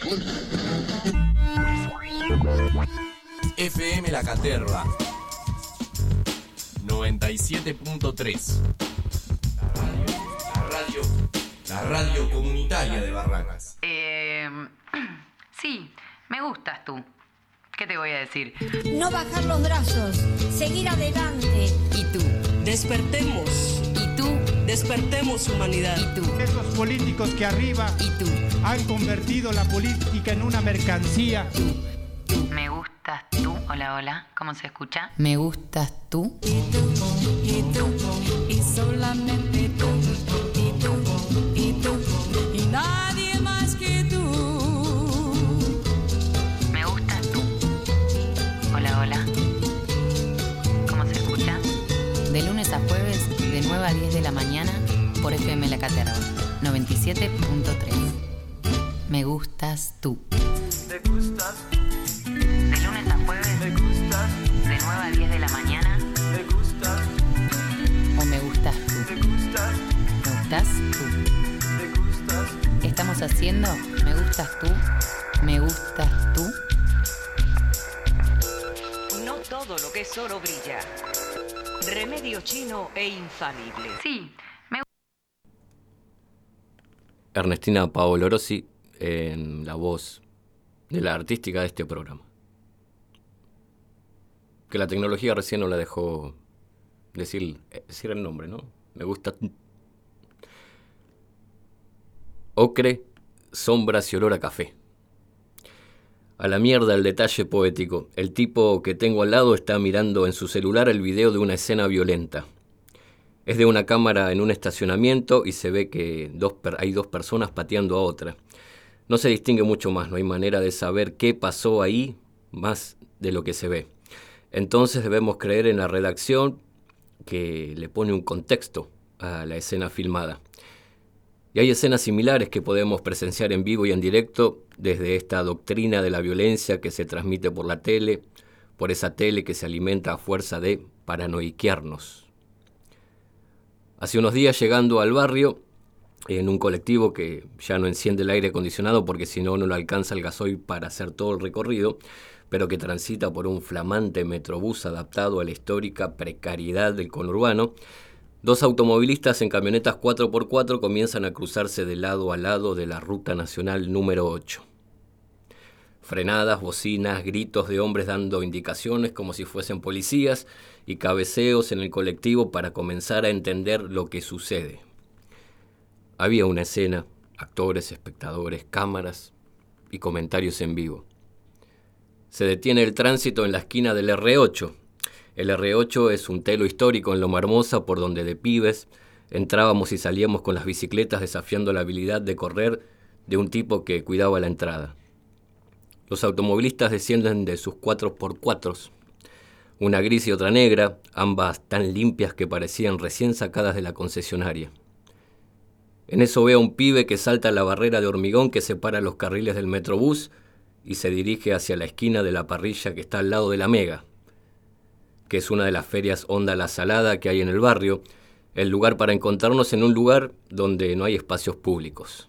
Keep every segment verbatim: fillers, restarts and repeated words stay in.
F M La Caterva noventa y siete punto tres. La radio, la radio, la radio comunitaria de Barracas. Eh, sí, me gustas tú. ¿Qué te voy a decir? No bajar los brazos, seguir adelante. ¿Y tú? Despertemos. ¿Y tú? Despertemos, humanidad. ¿Y tú? Esos políticos que arriba ¿Y tú? han convertido la política en una mercancía. Tú, tú. Me gustas tú. Hola, hola. ¿Cómo se escucha? Me gustas tú. Y tú, y tú, y solamente tú. Y tú, y tú, y nadie más que tú. Me gustas tú. Hola, hola. ¿Cómo se escucha? De lunes a jueves, de nueve a diez de la mañana, por F M La Caterva, noventa y siete punto tres. Me gustas tú. Me gustas. De lunes a jueves, Me gustas. de nueve a diez de la mañana, Me gustas. o me gustas tú. Me gustas. Me gustas tú. Me gustas. Estamos haciendo Me gustas tú. Me gustas tú. No todo lo que es oro brilla. Remedio chino e infalible. Sí, me Ernestina Paolorosi en la voz de la artística de este programa. Que la tecnología recién no la dejó decir, decir el nombre, ¿no? Me gusta. Ocre, sombras y olor a café. A la mierda el detalle poético. El tipo que tengo al lado está mirando en su celular el video de una escena violenta. Es de una cámara en un estacionamiento y se ve que dos per- hay dos personas pateando a otra. No se distingue mucho más, no hay manera de saber qué pasó ahí más de lo que se ve. Entonces debemos creer en la redacción que le pone un contexto a la escena filmada. Y hay escenas similares que podemos presenciar en vivo y en directo desde esta doctrina de la violencia que se transmite por la tele, por esa tele que se alimenta a fuerza de paranoiquearnos. Hace unos días, llegando al barrio, en un colectivo que ya no enciende el aire acondicionado porque si no, no lo alcanza el gasoil para hacer todo el recorrido, pero que transita por un flamante metrobús adaptado a la histórica precariedad del conurbano, dos automovilistas en camionetas cuatro por cuatro comienzan a cruzarse de lado a lado de la ruta nacional número ocho. Frenadas, bocinas, gritos de hombres dando indicaciones como si fuesen policías y cabeceos en el colectivo para comenzar a entender lo que sucede. Había una escena, actores, espectadores, cámaras y comentarios en vivo. Se detiene el tránsito en la esquina del erre ocho. El erre ocho es un telo histórico en Loma Hermosa por donde de pibes entrábamos y salíamos con las bicicletas desafiando la habilidad de correr de un tipo que cuidaba la entrada. Los automovilistas descienden de sus cuatro por cuatro, una gris y otra negra, ambas tan limpias que parecían recién sacadas de la concesionaria. En eso veo a un pibe que salta la barrera de hormigón que separa los carriles del metrobús y se dirige hacia la esquina de la parrilla que está al lado de la Mega, que es una de las ferias Onda La Salada que hay en el barrio, el lugar para encontrarnos en un lugar donde no hay espacios públicos.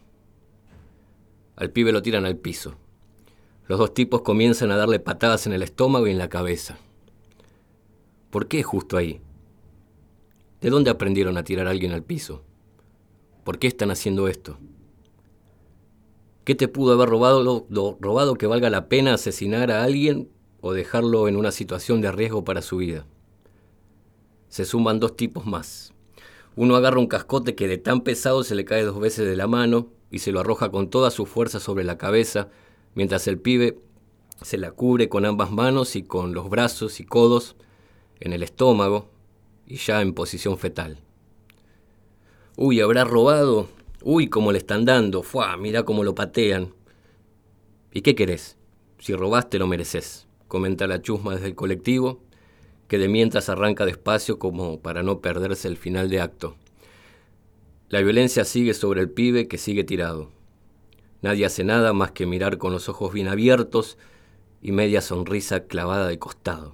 Al pibe lo tiran al piso. Los dos tipos comienzan a darle patadas en el estómago y en la cabeza. ¿Por qué justo ahí? ¿De dónde aprendieron a tirar a alguien al piso? ¿Por qué están haciendo esto? ¿Qué te pudo haber robado, lo, lo, robado que valga la pena asesinar a alguien o dejarlo en una situación de riesgo para su vida? Se suman dos tipos más. Uno agarra un cascote que de tan pesado se le cae dos veces de la mano y se lo arroja con toda su fuerza sobre la cabeza, mientras el pibe se la cubre con ambas manos y con los brazos y codos en el estómago y ya en posición fetal. Uy, ¿habrá robado? Uy, cómo le están dando. Fuá, mirá cómo lo patean. ¿Y qué querés? Si robaste lo mereces, comenta la chusma desde el colectivo, que de mientras arranca despacio como para no perderse el final de acto. La violencia sigue sobre el pibe que sigue tirado. Nadie hace nada más que mirar con los ojos bien abiertos y media sonrisa clavada de costado.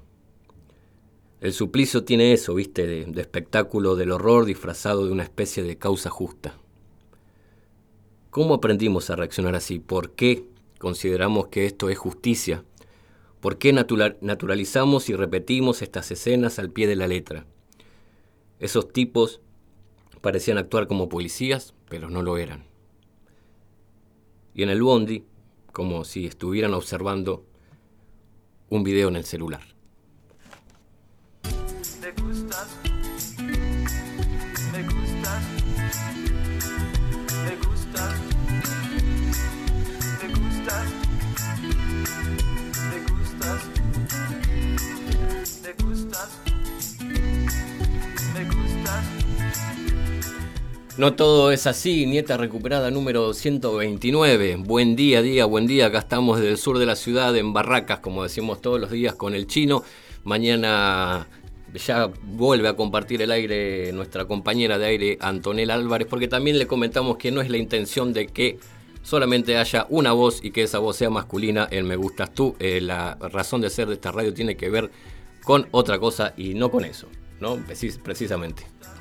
El suplicio tiene eso, viste, de, de espectáculo del horror disfrazado de una especie de causa justa. ¿Cómo aprendimos a reaccionar así? ¿Por qué? consideramos que esto es justicia. ¿Por qué natural, naturalizamos y repetimos estas escenas al pie de la letra? Esos tipos parecían actuar como policías, pero no lo eran. Y en el bondi, como si estuvieran observando un video en el celular. Me gustas, me gustas, me gustas, me gustas, me gustas, me gustas, me gustas. No todo es así, nieta recuperada número ciento veintinueve. Buen día, día, buen día. Acá estamos desde el sur de la ciudad, en Barracas, como decimos todos los días, con el Chino. Mañana ya vuelve a compartir el aire nuestra compañera de aire, Antonella Álvarez, porque también le comentamos que no es la intención de que solamente haya una voz y que esa voz sea masculina en Me Gustas Tú. Eh, la razón de ser de esta radio tiene que ver con otra cosa y no con eso, ¿no? Precis- precisamente.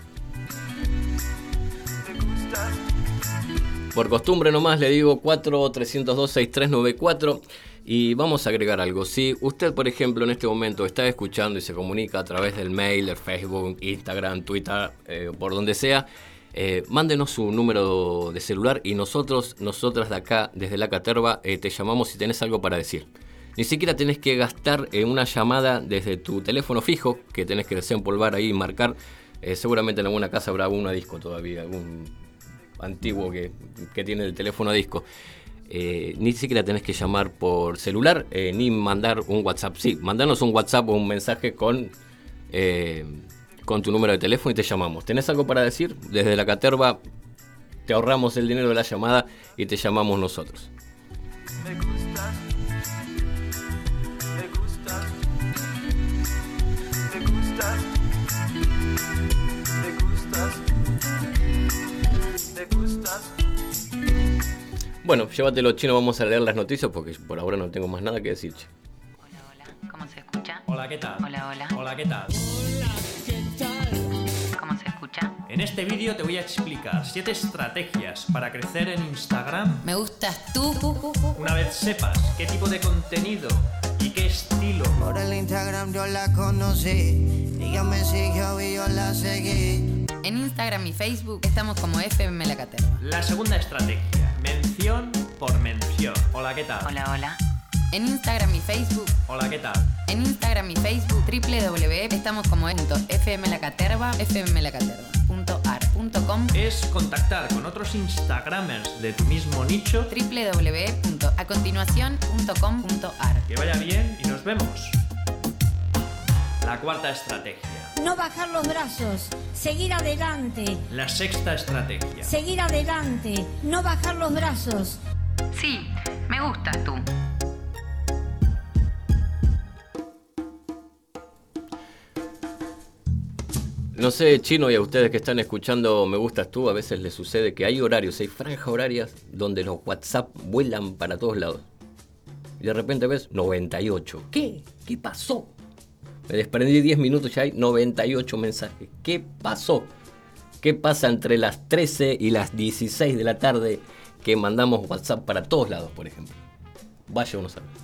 Por costumbre nomás le digo cuatro tres cero dos seis tres nueve cuatro y vamos a agregar algo. Si usted, por ejemplo, en este momento está escuchando y se comunica a través del mail, del Facebook, Instagram, Twitter, eh, por donde sea, eh, mándenos su número de celular y nosotros, nosotras de acá, desde la Caterva, eh, te llamamos si tenés algo para decir. Ni siquiera tenés que gastar eh, una llamada desde tu teléfono fijo, que tenés que desempolvar ahí y marcar. Eh, seguramente en alguna casa habrá uno a disco todavía, algún antiguo que, que tiene el teléfono a disco. Eh, ni siquiera tenés que llamar por celular, eh, ni mandar un WhatsApp. Sí, mandanos un WhatsApp o un mensaje con, eh, con tu número de teléfono y te llamamos. ¿Tenés algo para decir? Desde la Caterva te ahorramos el dinero de la llamada y te llamamos nosotros. Me gustas, me gustas, me gustas, me gustas, me gustas. Bueno, llévatelo, Chino, vamos a leer las noticias porque por ahora no tengo más nada que decir. Che. Hola, hola, ¿cómo se escucha? Hola, ¿qué tal? Hola, hola. Hola, ¿qué tal? ¿Cómo se escucha? En este vídeo te voy a explicar siete estrategias para crecer en Instagram Me gustas tú. una vez sepas qué tipo de contenido y qué estilo. Por el Instagram yo la conocí, ella me siguió y yo la seguí. En Instagram y Facebook estamos como F M La Caterva. La segunda estrategia, mención por mención. Hola, ¿qué tal? Hola, hola. En Instagram y Facebook, Hola, ¿qué tal? en Instagram y Facebook, doble u doble u doble u punto estamos como fmlacaterva, fmlacaterva.ar punto com, Es contactar con otros Instagramers de tu mismo nicho. doble u doble u doble u punto a continuación punto com punto ar. Que vaya bien y nos vemos. La cuarta estrategia. No bajar los brazos, seguir adelante, La sexta estrategia. seguir adelante, no bajar los brazos. Sí, me gustas tú. No sé, Chino, y a ustedes que están escuchando Me Gustas Tú, a veces les sucede que hay horarios, hay franjas horarias donde los WhatsApp vuelan para todos lados. Y de repente ves noventa y ocho. ¿Qué? ¿Qué pasó? Me desprendí diez minutos y ya hay noventa y ocho mensajes. ¿Qué pasó? ¿Qué pasa entre las trece y las dieciséis de la tarde que mandamos WhatsApp para todos lados, por ejemplo? Vaya uno a saber.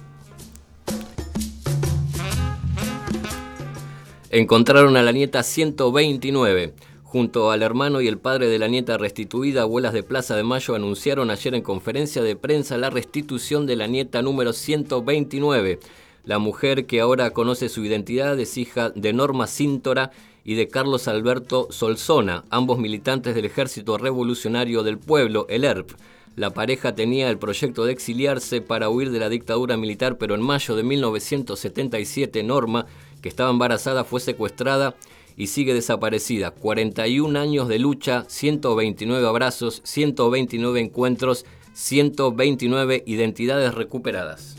Encontraron a la nieta ciento veintinueve. Junto al hermano y el padre de la nieta restituida, abuelas de Plaza de Mayo anunciaron ayer en conferencia de prensa la restitución de la nieta número ciento veintinueve. La mujer, que ahora conoce su identidad, es hija de Norma Cíntora y de Carlos Alberto Solsona, ambos militantes del Ejército Revolucionario del Pueblo, el E R P. La pareja tenía el proyecto de exiliarse para huir de la dictadura militar, pero en mayo de mil novecientos setenta y siete Norma, que estaba embarazada, fue secuestrada y sigue desaparecida. cuarenta y un años de lucha, ciento veintinueve abrazos, ciento veintinueve encuentros, ciento veintinueve identidades recuperadas.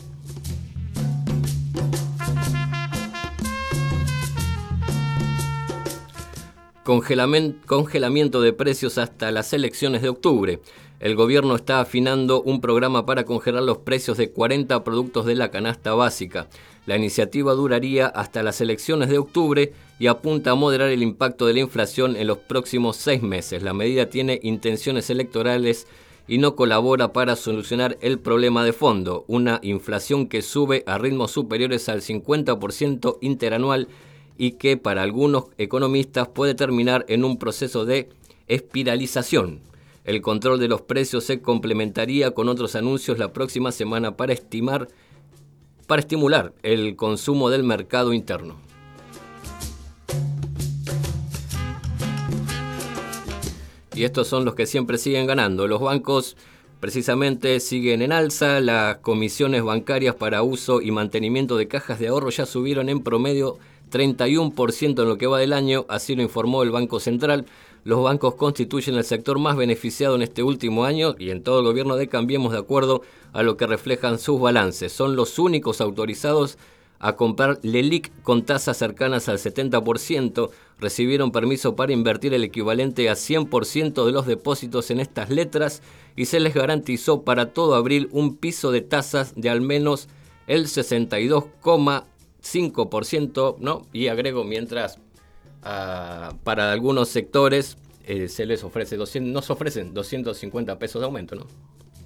Congelamiento de precios hasta las elecciones de octubre. El gobierno está afinando un programa para congelar los precios de cuarenta productos de la canasta básica. La iniciativa duraría hasta las elecciones de octubre y apunta a moderar el impacto de la inflación en los próximos seis meses. La medida tiene intenciones electorales y no colabora para solucionar el problema de fondo, una inflación que sube a ritmos superiores al cincuenta por ciento interanual y que para algunos economistas puede terminar en un proceso de espiralización. El control de los precios se complementaría con otros anuncios la próxima semana para estimar, para estimular el consumo del mercado interno. Y estos son los que siempre siguen ganando. Los bancos precisamente siguen en alza. Las comisiones bancarias para uso y mantenimiento de cajas de ahorro ya subieron en promedio treinta y uno por ciento en lo que va del año, así lo informó el Banco Central. Los bancos constituyen el sector más beneficiado en este último año y en todo el gobierno de Cambiemos, de acuerdo a lo que reflejan sus balances. Son los únicos autorizados a comprar LELIQ con tasas cercanas al setenta por ciento, recibieron permiso para invertir el equivalente a cien por ciento de los depósitos en estas letras y se les garantizó para todo abril un piso de tasas de al menos el sesenta y dos coma cinco por ciento, ¿no? Y agrego, mientras uh, para algunos sectores eh, se les ofrece doscientos, nos ofrecen doscientos cincuenta pesos de aumento, ¿no?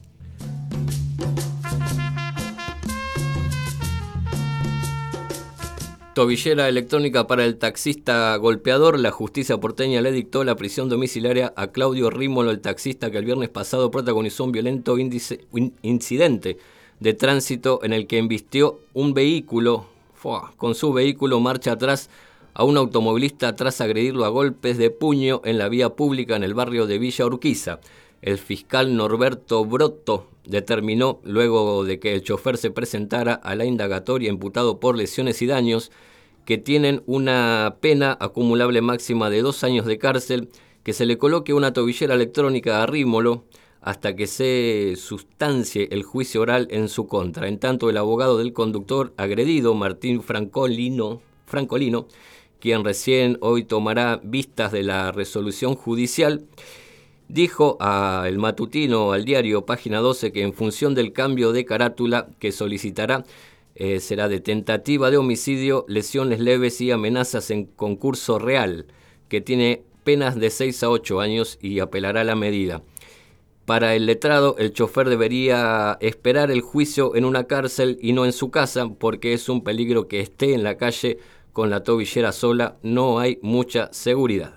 Tobillera electrónica para el taxista golpeador. La justicia porteña le dictó la prisión domiciliaria a Claudio Rímolo, el taxista que el viernes pasado protagonizó un violento índice, in, incidente de tránsito en el que embistió un vehículo, ¡fua!, con su vehículo marcha atrás a un automovilista tras agredirlo a golpes de puño en la vía pública en el barrio de Villa Urquiza. El fiscal Norberto Brotto determinó, luego de que el chofer se presentara a la indagatoria imputado por lesiones y daños, que tienen una pena acumulable máxima de dos años de cárcel, que se le coloque una tobillera electrónica a Rímolo hasta que se sustancie el juicio oral en su contra. En tanto, el abogado del conductor agredido, Martín Francolino, Francolino, quien recién hoy tomará vistas de la resolución judicial, dijo a El Matutino, al diario Página doce, que en función del cambio de carátula que solicitará, eh, será de tentativa de homicidio, lesiones leves y amenazas en concurso real, que tiene penas de seis a ocho años y apelará la medida. Para el letrado, el chofer debería esperar el juicio en una cárcel y no en su casa, porque es un peligro que esté en la calle con la tobillera sola, no hay mucha seguridad.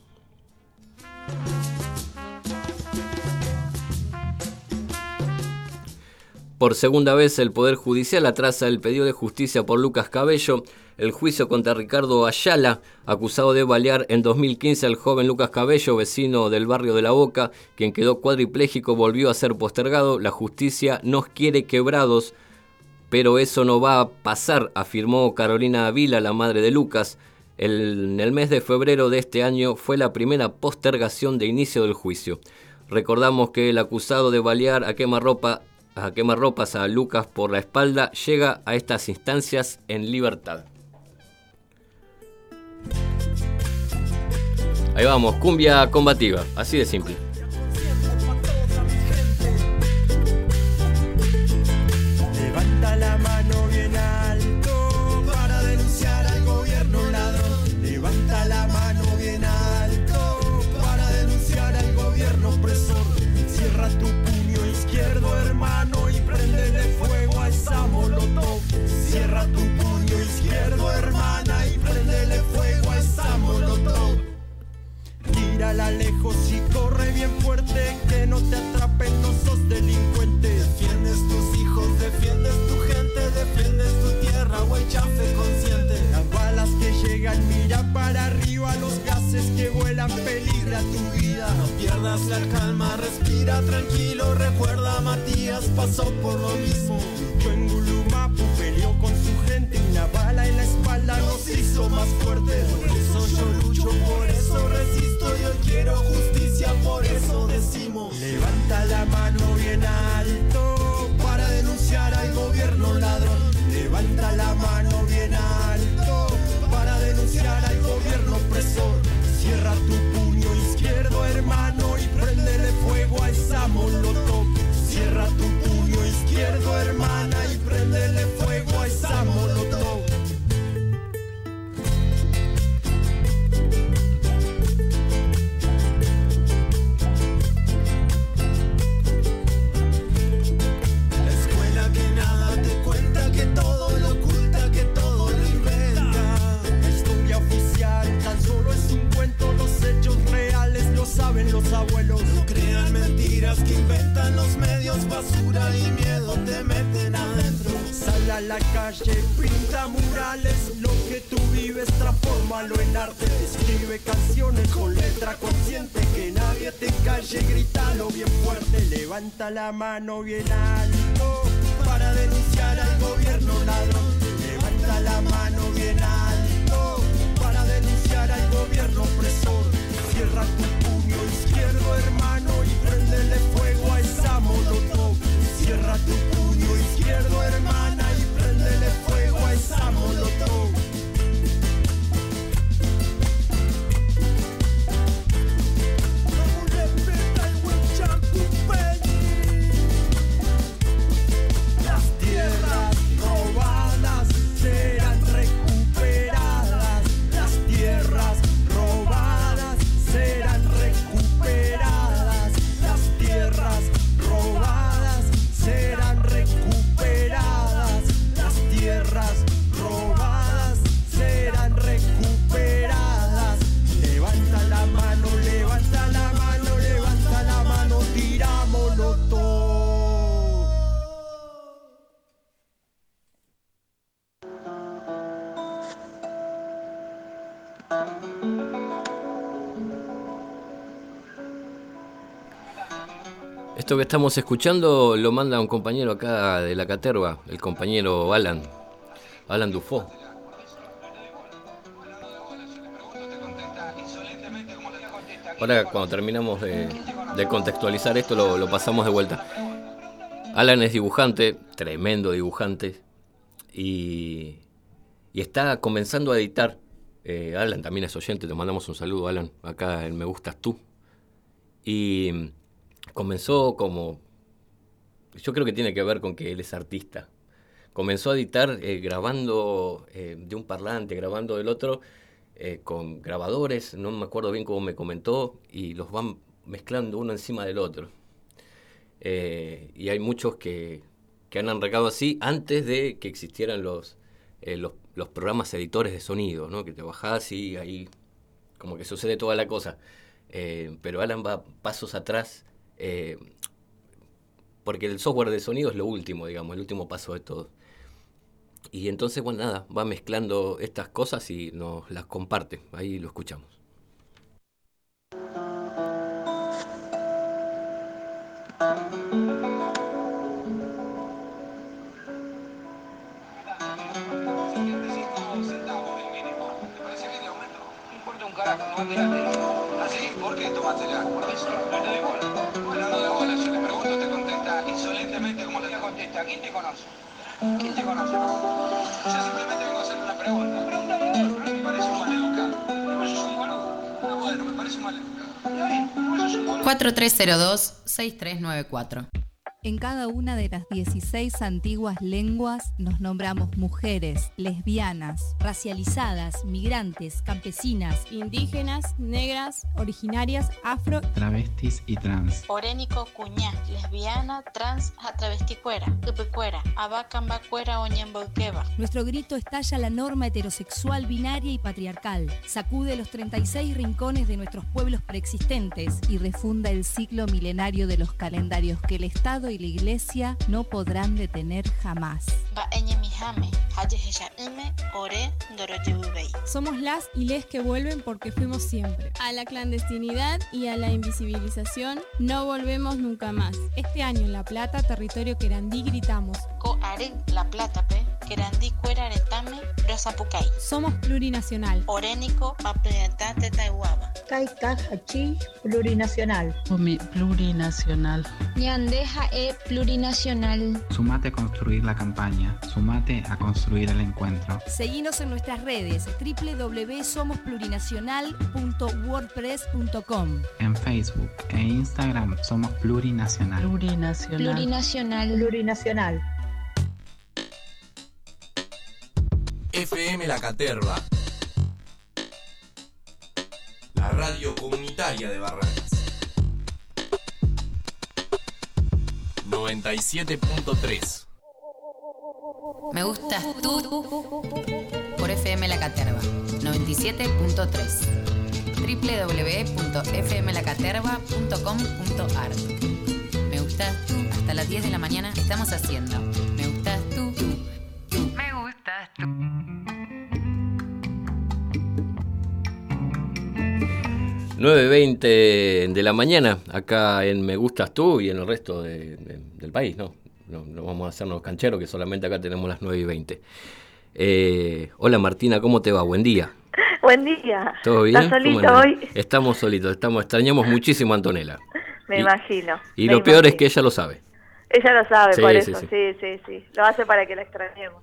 Por segunda vez, el Poder Judicial atrasa el pedido de justicia por Lucas Cabello. El juicio contra Ricardo Ayala, acusado de balear en dos mil quince al joven Lucas Cabello, vecino del barrio de La Boca, quien quedó cuadripléjico, volvió a ser postergado. La justicia nos quiere quebrados, pero eso no va a pasar, afirmó Carolina Avila, la madre de Lucas. El, en el mes de febrero de este año fue la primera postergación de inicio del juicio. Recordamos que el acusado de balear a quemarropa a quemarropas a Lucas por la espalda llega a estas instancias en libertad. Ahí vamos, cumbia combativa, así de simple. Levanta la mano bien alto para denunciar al gobierno ladrón. Levanta la mano bien alto para denunciar al gobierno opresor. Cierra tu puño izquierdo, hermano, y préndele fuego a esa molotov. Cierra tu puño izquierdo, hermana, y préndele fuego a esa molotov. Tírala lejos y corre bien fuerte, que no te atrapen, no sos delincuente. Defiendes tus hijos, defiendes tu gente, defiendes tu tierra, güey, chafe consciente. Las balas que llegan, mira para arriba, los gases que vuelan, peligra tu vida. No pierdas la calma, respira tranquilo, recuerda Matías pasó por lo mismo. Yo en Gulumapu peleó con su gente, una bala en la espalda nos hizo más fuertes. Por eso yo lucho, por eso resisto, yo quiero justicia, por eso decimos. Levanta la mano bien alto para denunciar al gobierno ladrón. Levanta la mano bien alto para denunciar al gobierno opresor. Cierra tu puño izquierdo, hermano, y préndele fuego a esa molotov. Cierra tu puño izquierdo, hermana, y préndele fuego a esa molotov. es basura y miedo te meten adentro. Sal a la calle, pinta murales, lo que tú vives transfórmalo en arte. Escribe canciones con letra consciente, que nadie te calle, grítalo bien fuerte. Levanta la mano bien alto para denunciar al gobierno ladrón. Levanta la mano bien alto para denunciar al gobierno opresor. Cierra tu puño izquierdo, hermano, y préndele fuego a esa molotov. Cierra tu puño izquierdo, hermana, y préndele fuego a esa molotov. Las tierras robadas serán recuperadas. Las tierras robadas serán recuperadas. Las tierras robadas serán recuperadas. Las tierras robadas serán recuperadas. Levanta la mano, levanta la mano, levanta la mano, tirámoslo todo. Esto que estamos escuchando lo manda un compañero acá de la Caterva, el compañero Alan, Alan Dufo. Ahora cuando terminamos de, de contextualizar esto lo, lo pasamos de vuelta. Alan es dibujante, tremendo dibujante, y, y está comenzando a editar. Eh, Alan también es oyente, te mandamos un saludo, Alan, acá en Me Gustas Tú. Y comenzó como, yo creo que tiene que ver con que él es artista. Comenzó a editar eh, grabando eh, de un parlante, grabando del otro, eh, con grabadores, no me acuerdo bien cómo me comentó, y los van mezclando uno encima del otro. Eh, y hay muchos que, que han arrancado así antes de que existieran los, eh, los, los programas editores de sonido, ¿no? Que te bajás y ahí como que sucede toda la cosa. Eh, pero Alan va pasos atrás, eh, porque el software de sonido es lo último, digamos, el último paso de todo. Y entonces, bueno, nada, va mezclando estas cosas y nos las comparte. Ahí lo escuchamos. ¿Así? ¿Por qué tomátela? Por eso, no le doy bola. Bueno, no de bola, yo le pregunto, te contesta insolentemente como te contesta. ¿Quién te conoce? ¿Quién te conoce? Yo simplemente vengo a hacer una pregunta. Pregúntame vos, no me parece un maleducado. Vos sos un boludo. Ah, bueno, me parece un maleducado. Está bien, vos sos un boludo. cuatro tres cero dos, seis tres nueve cuatro. En cada una de las dieciséis antiguas lenguas nos nombramos mujeres, lesbianas, racializadas, migrantes, campesinas, indígenas, negras, originarias, afro, travestis y trans. Orénico, cuñá, lesbiana, trans, travesticuera, cupecuera, abacambacuera, oñemboqueba. Nuestro grito estalla la norma heterosexual, binaria y patriarcal. Sacude los treinta y seis rincones de nuestros pueblos preexistentes y refunda el ciclo milenario de los calendarios que el Estado y la Iglesia no podrán detener jamás. Somos las y les que vuelven porque fuimos siempre. A la clandestinidad y a la invisibilización no volvemos nunca más. Este año en La Plata, territorio querandí, gritamos: Coare, La Plata, pe, querandí, cuera, aretame, rosapucay. Somos plurinacional. Orénico, apretate, taihuaba. Caica, hachi, plurinacional. Omi, plurinacional. Ñandeja e plurinacional. Sumate a construir la campaña, sumate a construir el encuentro. Seguinos en nuestras redes doble u doble u doble u punto somos plurinacional punto wordpress punto com. En Facebook e Instagram somos plurinacional. Plurinacional. Plurinacional. Plurinacional. F M La Caterva, la radio comunitaria de Barracas. noventa y siete punto tres. Me gustas tú por F M La Caterva noventa y siete punto tres. doble u doble u doble u punto f m la caterva punto com punto a r. Me gustas tú. hasta las diez de la mañana estamos haciendo Me Gustas Tú, tú, tú. Me Gustas Tú. nueve veinte de la mañana, acá en Me Gustas Tú y en el resto de, de, del país, ¿no? No, no vamos a hacernos cancheros, que solamente acá tenemos las nueve y veinte. Eh, hola Martina, ¿cómo te va? Buen día. Buen día. ¿Todo bien? ¿Estás solito hoy? Estamos solitos, estamos, extrañamos muchísimo a Antonella. Me y, imagino. Y me lo imagino. peor es que ella lo sabe. Ella lo sabe, sí, por sí, eso, sí. sí, sí, sí. Lo hace para que la extrañemos.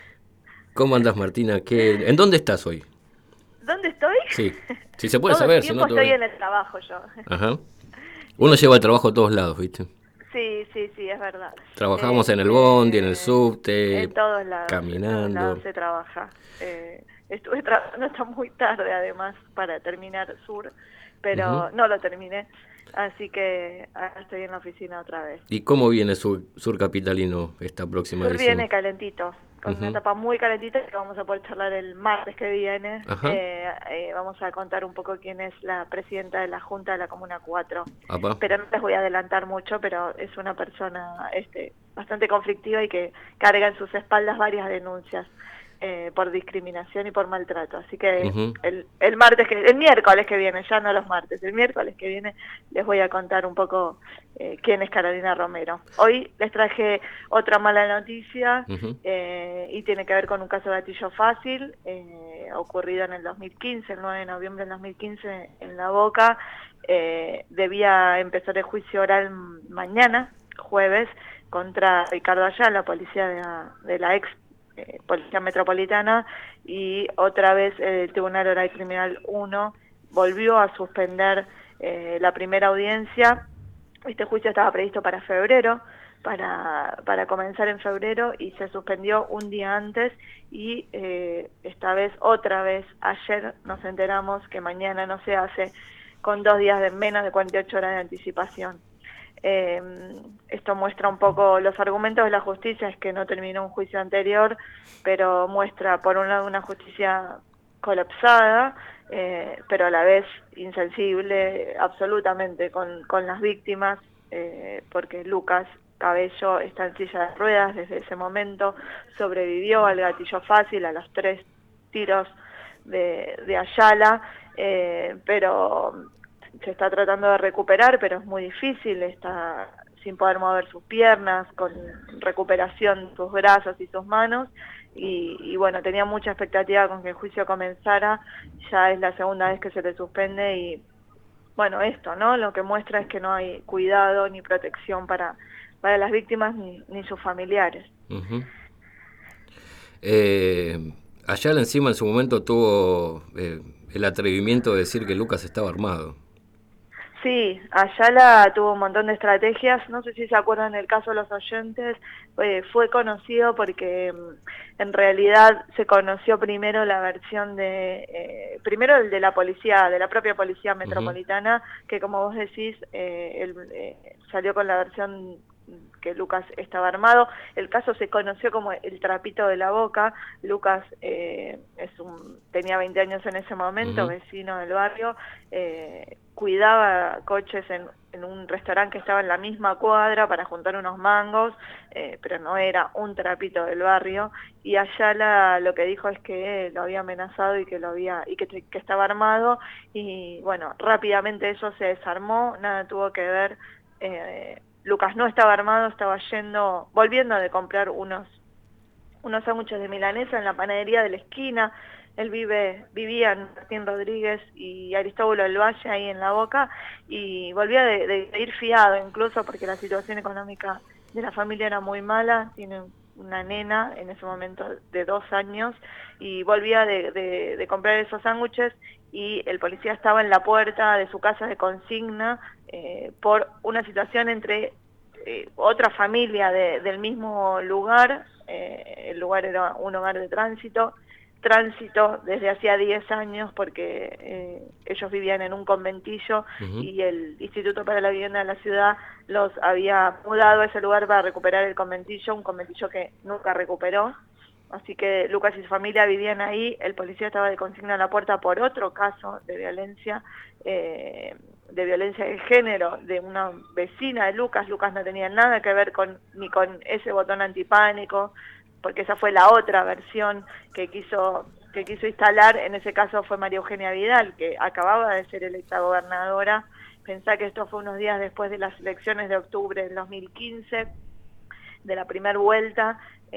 ¿Cómo andas, Martina? ¿Qué, ¿En dónde estás hoy? ¿Dónde estoy? Sí, si se puede Todo saber. el tiempo Si no, estoy todo... en el trabajo yo. Ajá. Uno lleva el trabajo a todos lados, ¿viste? Sí, sí, sí, es verdad. Trabajamos eh, en el bondi, en el subte, en todos lados, caminando. En todos lados se trabaja. Eh, estuve trabajando hasta muy tarde, además, para terminar Sur, pero uh-huh. no lo terminé. Así que ahora estoy en la oficina otra vez. ¿Y cómo viene Sur, Sur Capitalino esta próxima Sur edición? Viene calentito, con uh-huh. una etapa muy calentita que vamos a poder charlar el martes que viene. Eh, eh, vamos a contar un poco quién es la presidenta de la Junta de la Comuna cuatro. Apa. Pero no les voy a adelantar mucho, pero es una persona este, bastante conflictiva y que carga en sus espaldas varias denuncias. Eh, por discriminación y por maltrato, así que uh-huh. el, el martes que, el miércoles que viene, ya no los martes, el miércoles que viene les voy a contar un poco eh, quién es Carolina Romero. Hoy les traje otra mala noticia uh-huh. eh, y tiene que ver con un caso de gatillo fácil eh, ocurrido en el dos mil quince, el nueve de noviembre del dos mil quince en La Boca. Eh, debía empezar el juicio oral mañana, jueves, contra Ricardo Ayala, policía de la, de la ex Eh, Policía Metropolitana, y otra vez eh, el Tribunal Oral Criminal uno volvió a suspender eh, la primera audiencia. Este juicio estaba previsto para febrero, para, para comenzar en febrero, y se suspendió un día antes, y eh, esta vez, otra vez, ayer nos enteramos que mañana no se hace, con dos días de menos de cuarenta y ocho horas de anticipación. Eh, esto muestra un poco los argumentos de la justicia, es que no terminó un juicio anterior, pero muestra por un lado una justicia colapsada, eh, pero a la vez insensible absolutamente con, con las víctimas, eh, porque Lucas Cabello está en silla de ruedas desde ese momento, sobrevivió al gatillo fácil, a los tres tiros de, de Ayala, eh, pero se está tratando de recuperar, pero es muy difícil, está sin poder mover sus piernas, con recuperación de sus brazos y sus manos, y, y bueno, tenía mucha expectativa con que el juicio comenzara. Ya es la segunda vez que se le suspende, y bueno, esto, ¿no? Lo que muestra es que no hay cuidado ni protección para, para las víctimas ni, ni sus familiares. Uh-huh. Eh, Ayala encima en su momento tuvo eh, el atrevimiento de decir que Lucas estaba armado. Sí, Ayala tuvo un montón de estrategias, no sé si se acuerdan del caso de los oyentes, eh, fue conocido porque en realidad se conoció primero la versión de, eh, primero el de la policía, de la propia Policía Metropolitana, uh-huh. que como vos decís, eh, él, eh, salió con la versión que Lucas estaba armado. El caso se conoció como el trapito de la boca. Lucas eh, es un, tenía veinte años en ese momento, uh-huh. vecino del barrio, eh, cuidaba coches en, en un restaurante que estaba en la misma cuadra para juntar unos mangos, eh, pero no era un trapito del barrio, y Ayala lo que dijo es que lo había amenazado y que lo había y que, que estaba armado, y bueno, rápidamente eso se desarmó, nada tuvo que ver. eh, Lucas no estaba armado, estaba yendo, volviendo de comprar unos unos sándwiches de milanesa en la panadería de la esquina. Él vive vivía en Martín Rodríguez y Aristóbulo del Valle, ahí en La Boca, y volvía de, de, de ir fiado, incluso porque la situación económica de la familia era muy mala. Tiene una nena en ese momento de dos años, y volvía de, de, de comprar esos sándwiches, y el policía estaba en la puerta de su casa de consigna eh, por una situación entre eh, otra familia de, del mismo lugar. Eh, el lugar era un hogar de tránsito, tránsito desde hacía diez años, porque eh, ellos vivían en un conventillo, uh-huh. y el Instituto para la Vivienda de la ciudad los había mudado a ese lugar para recuperar el conventillo, un conventillo que nunca recuperó. Así que Lucas y su familia vivían ahí. El policía estaba de consigna a la puerta por otro caso de violencia, eh, de violencia de género de una vecina de Lucas. Lucas no tenía nada que ver con ni con ese botón antipánico, porque esa fue la otra versión que quiso que quiso instalar. En ese caso fue María Eugenia Vidal, que acababa de ser electa gobernadora. Pensá que esto fue unos días después de las elecciones de octubre del dos mil quince, de la primera vuelta,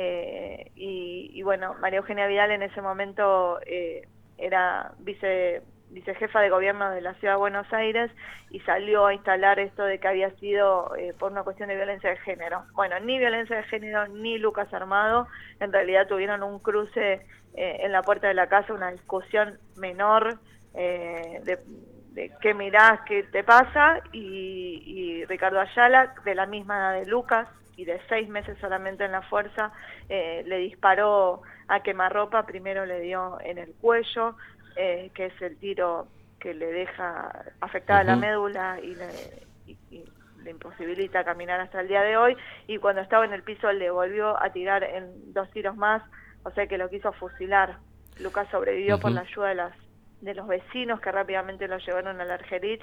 eh, y, y bueno, María Eugenia Vidal en ese momento eh, era vice vicejefa de gobierno de la Ciudad de Buenos Aires, y salió a instalar esto de que había sido eh, por una cuestión de violencia de género. Bueno, ni violencia de género ni Lucas Armado, en realidad tuvieron un cruce eh, en la puerta de la casa, una discusión menor eh, de, de qué mirás, qué te pasa, y, y Ricardo Ayala, de la misma edad de Lucas, y de seis meses solamente en la fuerza, eh, le disparó a quemarropa. Primero le dio en el cuello, eh, que es el tiro que le deja afectada uh-huh. la médula y le, y, y le imposibilita caminar hasta el día de hoy, y cuando estaba en el piso le volvió a tirar en dos tiros más, o sea que lo quiso fusilar. Lucas sobrevivió uh-huh. por la ayuda de las de los vecinos, que rápidamente lo llevaron al Argerich,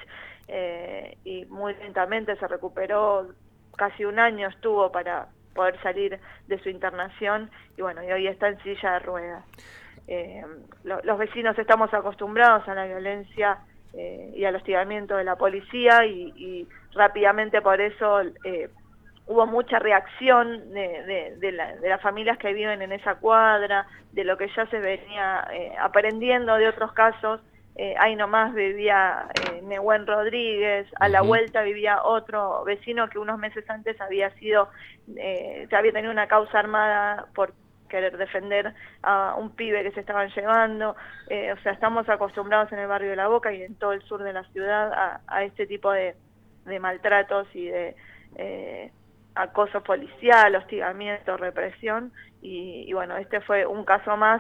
eh, y muy lentamente se recuperó. Casi un año estuvo para poder salir de su internación, y bueno, y hoy está en silla de ruedas. Eh, lo, los vecinos estamos acostumbrados a la violencia eh, y al hostigamiento de la policía, y, y rápidamente por eso eh, hubo mucha reacción de, de, de, la, de las familias que viven en esa cuadra, de lo que ya se venía eh, aprendiendo de otros casos. Eh, ahí nomás vivía eh, Nehuen Rodríguez, a la uh-huh. vuelta vivía otro vecino que unos meses antes había sido, eh, ya había tenido una causa armada por querer defender a un pibe que se estaban llevando. Eh, o sea, estamos acostumbrados en el barrio de La Boca y en todo el sur de la ciudad a, a este tipo de, de maltratos y de eh, acoso policial, hostigamiento, represión, y, y bueno, este fue un caso más,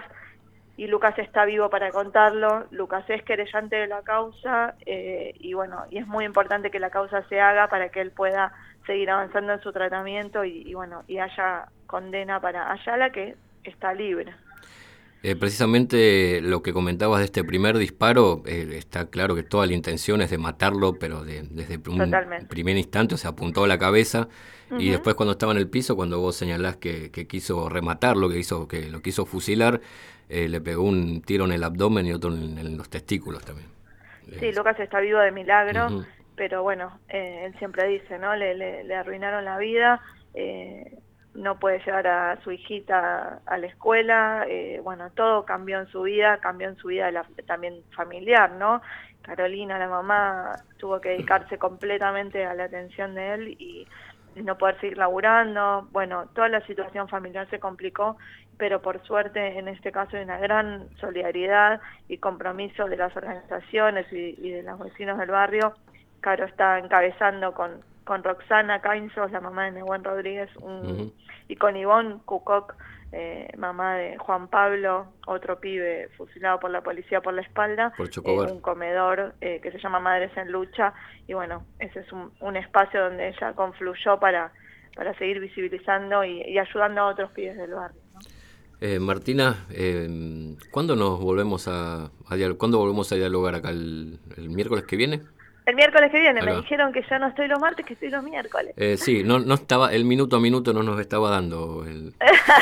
y Lucas está vivo para contarlo. Lucas es querellante de la causa, eh, y bueno, y es muy importante que la causa se haga para que él pueda seguir avanzando en su tratamiento, y, y bueno, y haya condena para Ayala, que está libre. Eh, precisamente lo que comentabas de este primer disparo, eh, está claro que toda la intención es de matarlo, pero de, desde un Totalmente. primer instante, o sea, apuntó a la cabeza, uh-huh. y después cuando estaba en el piso, cuando vos señalás que, que quiso rematarlo, que hizo que lo quiso fusilar, eh, le pegó un tiro en el abdomen y otro en, en los testículos también. Sí, eh, Lucas está vivo de milagro, uh-huh. pero bueno, eh, él siempre dice, ¿no? Le, le, le arruinaron la vida, eh, no puede llevar a su hijita a la escuela, eh, bueno, todo cambió en su vida, cambió en su vida la, también familiar, ¿no? Carolina, la mamá, tuvo que dedicarse completamente a la atención de él y no poder seguir laburando. Bueno, toda la situación familiar se complicó, pero por suerte en este caso hay una gran solidaridad y compromiso de las organizaciones y, y de los vecinos del barrio. Caro está encabezando con, con Roxana Cainzos, la mamá de Nehuen Rodríguez, un, uh-huh. y con Ivonne Cucoc, eh, mamá de Juan Pablo, otro pibe fusilado por la policía por la espalda, por eh, un comedor eh, que se llama Madres en Lucha, y bueno, ese es un, un espacio donde ella confluyó para, para seguir visibilizando y, y ayudando a otros pibes del barrio, ¿no? Eh, Martina, eh, ¿cuándo nos volvemos a, a dialog- ¿cuándo volvemos a dialogar acá? ¿El, el miércoles que viene? El miércoles que viene. Ahora. Me dijeron que ya no estoy los martes, que estoy los miércoles. Eh, sí, no, no estaba, el minuto a minuto no nos estaba dando el,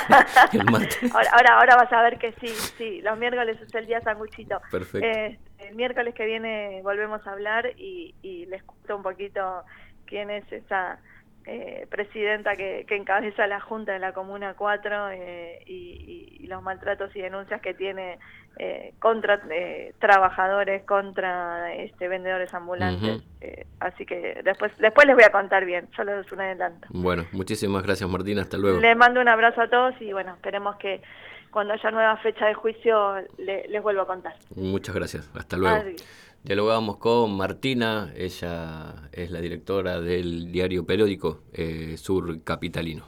el martes. Ahora, ahora, ahora vas a ver que sí, sí, los miércoles es el día sanguchito. Perfecto. Eh, el miércoles que viene volvemos a hablar y, y les cuento un poquito quién es esa eh, presidenta que, que encabeza la Junta de la Comuna cuatro, eh, y, y los maltratos y denuncias que tiene eh, contra eh, trabajadores, contra este vendedores ambulantes. Uh-huh. eh, así que después después les voy a contar bien, solo es un adelanto. Bueno, muchísimas gracias, Martina, hasta luego. Les mando un abrazo a todos y bueno, esperemos que cuando haya nueva fecha de juicio le, les vuelvo a contar. Muchas gracias, hasta luego. Adiós. Dialogábamos con Martina, ella es la directora del diario periódico eh, Sur Capitalino.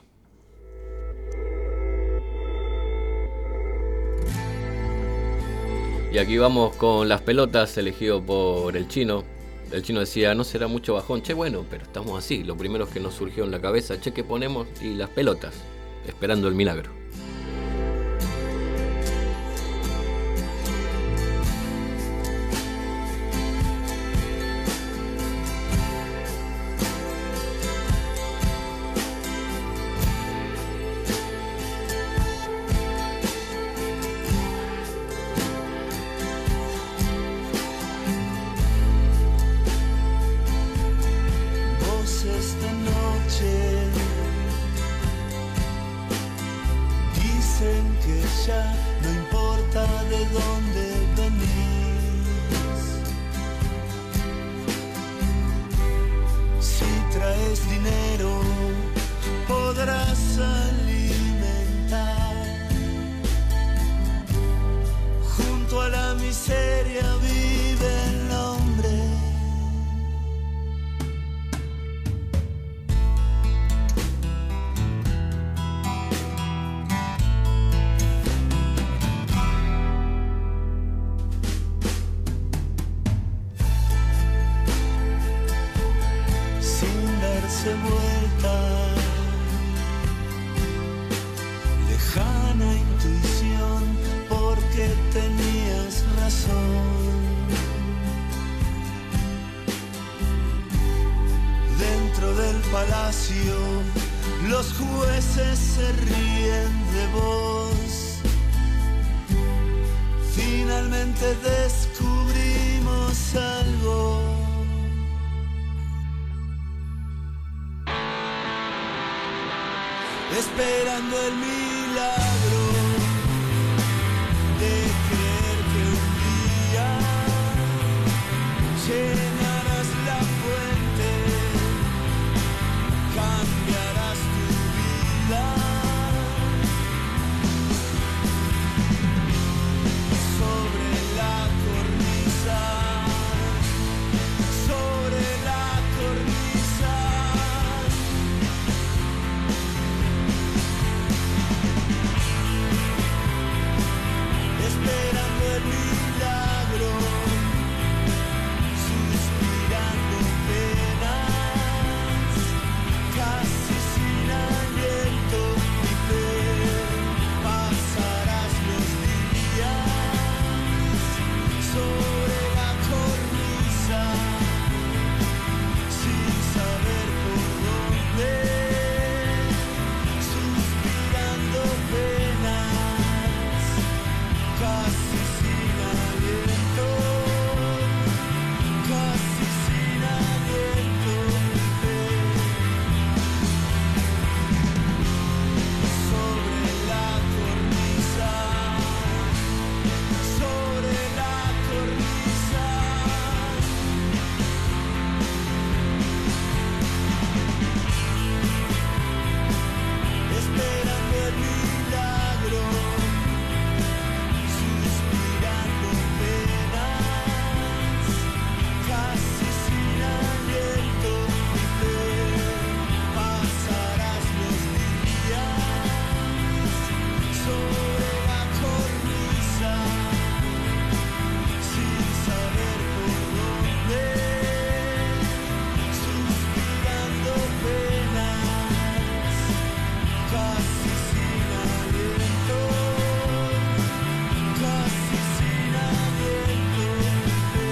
Y aquí vamos con las pelotas, elegido por el Chino. El Chino decía, no será mucho bajón. Che, bueno, pero estamos así. Lo primero que nos surgió en la cabeza, che, ¿qué ponemos? Y las pelotas, esperando el milagro. estrella, no importa de dónde venís. Si traes dinero, podrás alimentar. Junto a la miseria vive el hombre. Sin darse vuelta, lejana intuición, porque tenías razón. Dentro del palacio, los jueces se ríen de vos. Finalmente descubrimos algo. Esperando el milagro de creer que un día llenarás la fuente, cambiarás tu vida. Sobre la cornisa, sobre la cornisa. Esperando el milagro, suspirando penas, casi sin aliento ni fe, pasarás los días sobre la cornisa, sin saber por dónde, suspirando penas, casi sin aliento, casi sin aliento ni fe. Sobre la cornisa, sobre la cornisa. Esperando el milagro, suspirando penas, casi sin aliento ni fe, pasarás los días sobre la cornisa, sin saber por dónde, suspirando penas, casi sin aliento, casi sin aliento ni fe.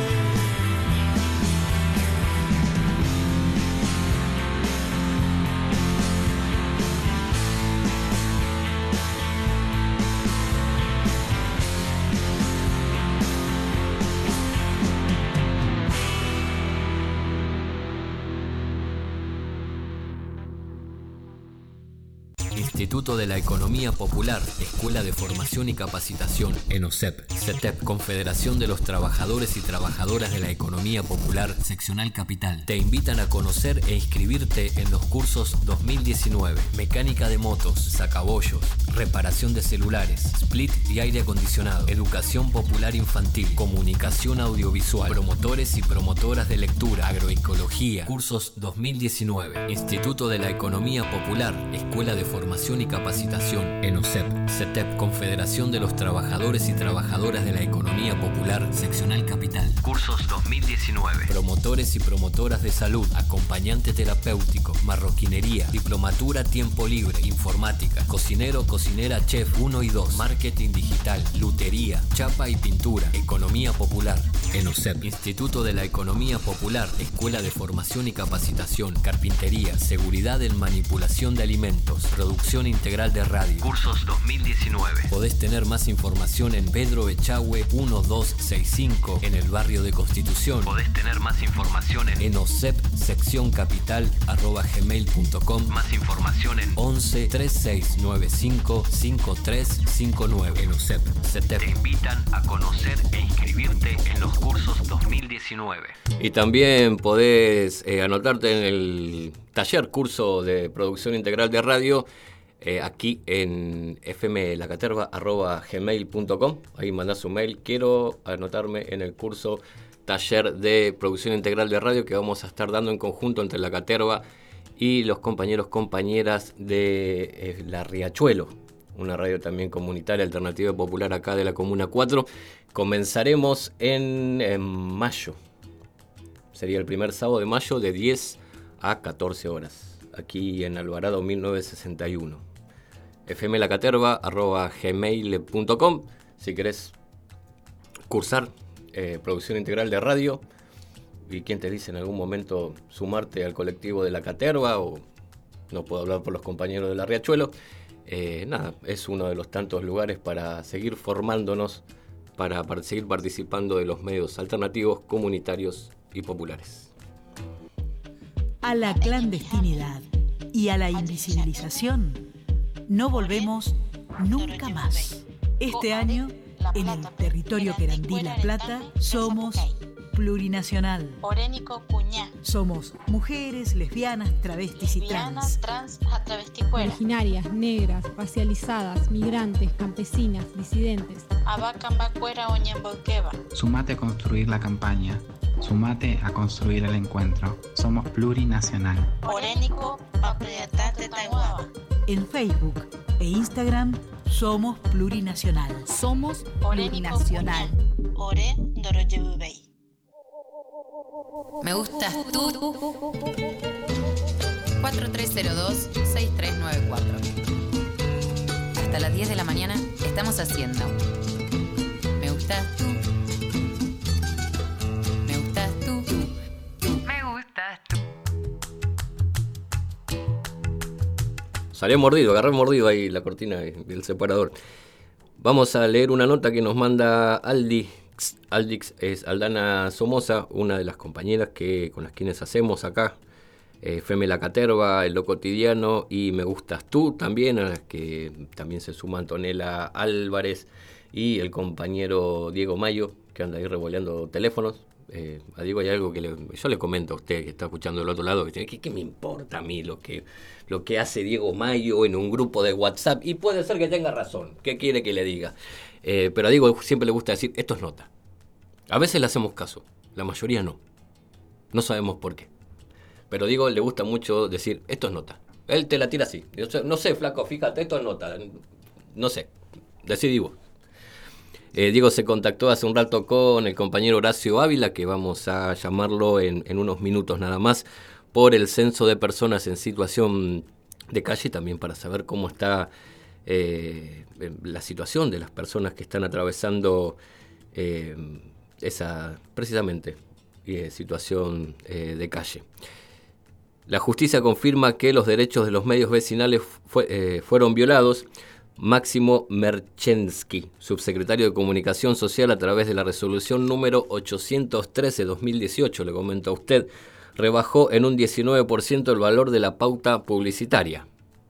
Instituto de la Economía Popular, Escuela de Formación y Capacitación, ENOCEP, CETEP, Confederación de los Trabajadores y Trabajadoras de la Economía Popular, Seccional Capital. Te invitan a conocer e inscribirte en los cursos dos mil diecinueve, Mecánica de motos, sacabollos, reparación de celulares, split y aire acondicionado, Educación Popular Infantil, Comunicación Audiovisual, Promotores y Promotoras de Lectura, Agroecología, cursos dos mil diecinueve, Instituto de la Economía Popular, Escuela de Formación y Capacitación, ENOCEP, CETEP, Confederación de los Trabajadores y Trabajadoras de la Economía Popular, Seccional Capital. Cursos dos mil diecinueve. Promotores y Promotoras de Salud, Acompañante Terapéutico, Marroquinería, Diplomatura Tiempo Libre, Informática, Cocinero, Cocinera, Chef uno y dos, Marketing Digital, Lutería, Chapa y Pintura, Economía Popular, ENOCEP, Instituto de la Economía Popular, Escuela de Formación y Capacitación, Carpintería, Seguridad en Manipulación de Alimentos, Producción Producción Integral de Radio. Cursos dos mil diecinueve. Podés tener más información en Pedro Echagüe mil doscientos sesenta y cinco en el barrio de Constitución. Podés tener más información en, en osep sección capital arroba gmail punto com. Más información en once treinta y seis noventa y cinco cincuenta y tres cincuenta y nueve. En OSEP, CETEP. Te invitan a conocer e inscribirte en los cursos dos mil diecinueve. Y también podés eh, anotarte en el taller curso de producción integral de radio eh, aquí en fmlacaterva arroba gmail punto com. Ahí mandás un mail. Quiero anotarme en el curso taller de producción integral de radio que vamos a estar dando en conjunto entre la Caterva y los compañeros, compañeras de eh, La Riachuelo, una radio también comunitaria, alternativa y popular acá de la Comuna cuatro. Comenzaremos en, en mayo. Sería el primer sábado de mayo de diez a catorce horas, aquí en Alvarado mil novecientos sesenta y uno. fmlacaterva arroba gmail punto com si querés cursar eh, producción integral de radio. Y quién te dice en algún momento sumarte al colectivo de la Caterva, o no puedo hablar por los compañeros de La Riachuelo. Eh, nada, es uno de los tantos lugares para seguir formándonos, para, para seguir participando de los medios alternativos, comunitarios y populares. A la clandestinidad y a la invisibilización no volvemos nunca más. Este año, en el territorio querandí La Plata, somos plurinacional. Orénico Cuñá. Somos mujeres, lesbianas, travestis y trans. trans, travesticueras. Originarias, negras, racializadas, migrantes, campesinas, disidentes. Abacambacuera Oñembolqueva. Sumate a construir la campaña. Sumate a construir el encuentro. Somos plurinacional. Orénico Papriatate Taiguaba. En Facebook e Instagram somos plurinacional. Somos plurinacional. Ore Doroyebubei. Me gustas tú. cuatro tres cero dos seis tres nueve cuatro. Hasta las diez de la mañana estamos haciendo Me gustas tú. Me gustas tú. Me gustas tú. Salió mordido, agarré mordido ahí la cortina y el separador. Vamos a leer una nota que nos manda Aldi. Aldix es Aldana Somoza, una de las compañeras que con las quienes hacemos acá eh, Feme la Caterva, El Lo Cotidiano y Me Gustas Tú también, a las que también se suma Antonella Álvarez y el compañero Diego Mayo, que anda ahí revoleando teléfonos. Eh, a Diego hay algo que le, yo le comento a usted que está escuchando del otro lado, que ¿qué, qué me importa a mí lo que, lo que hace Diego Mayo en un grupo de WhatsApp? Y puede ser que tenga razón, ¿qué quiere que le diga? Eh, pero a Diego siempre le gusta decir, esto es nota. A veces le hacemos caso, la mayoría no. No sabemos por qué. Pero a Diego le gusta mucho decir, esto es nota. Él te la tira así. Yo no sé, flaco, fíjate, esto es nota. No sé, decidí vos. Eh, Diego se contactó hace un rato con el compañero Horacio Ávila, que vamos a llamarlo en, en unos minutos nada más, por el censo de personas en situación de calle, también para saber cómo está eh, la situación de las personas que están atravesando eh, esa, precisamente, eh, situación eh, de calle. La justicia confirma que los derechos de los medios vecinales fue, eh, fueron violados. Máximo Merchensky, subsecretario de Comunicación Social, a través de la resolución número ochocientos trece barra dos mil dieciocho, le comento a usted, rebajó en un diecinueve por ciento el valor de la pauta publicitaria.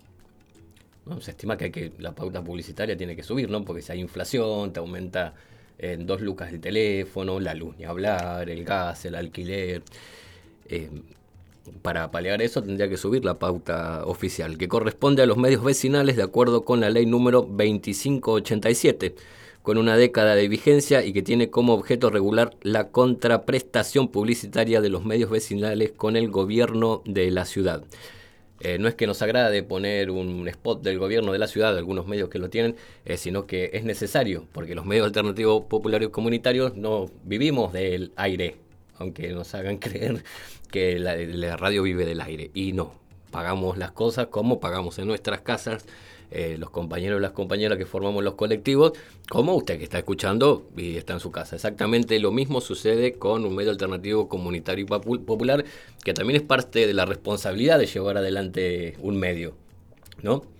¿No? Se estima que, hay que la pauta publicitaria tiene que subir, ¿no? Porque si hay inflación, te aumenta en dos lucas el teléfono, la luz ni hablar, el gas, el alquiler. Eh, Para paliar eso tendría que subir la pauta oficial, que corresponde a los medios vecinales de acuerdo con la ley número veinticinco ochenta y siete, con una década de vigencia y que tiene como objeto regular la contraprestación publicitaria de los medios vecinales con el gobierno de la ciudad. Eh, no es que nos agrade poner un spot del gobierno de la ciudad, algunos medios que lo tienen, eh, sino que es necesario, porque los medios alternativos populares y comunitarios no vivimos del aire, aunque nos hagan creer que la, la radio vive del aire. Y no, pagamos las cosas como pagamos en nuestras casas, eh, los compañeros y las compañeras que formamos los colectivos, como usted que está escuchando y está en su casa. Exactamente lo mismo sucede con un medio alternativo comunitario y popular, que también es parte de la responsabilidad de llevar adelante un medio, ¿no?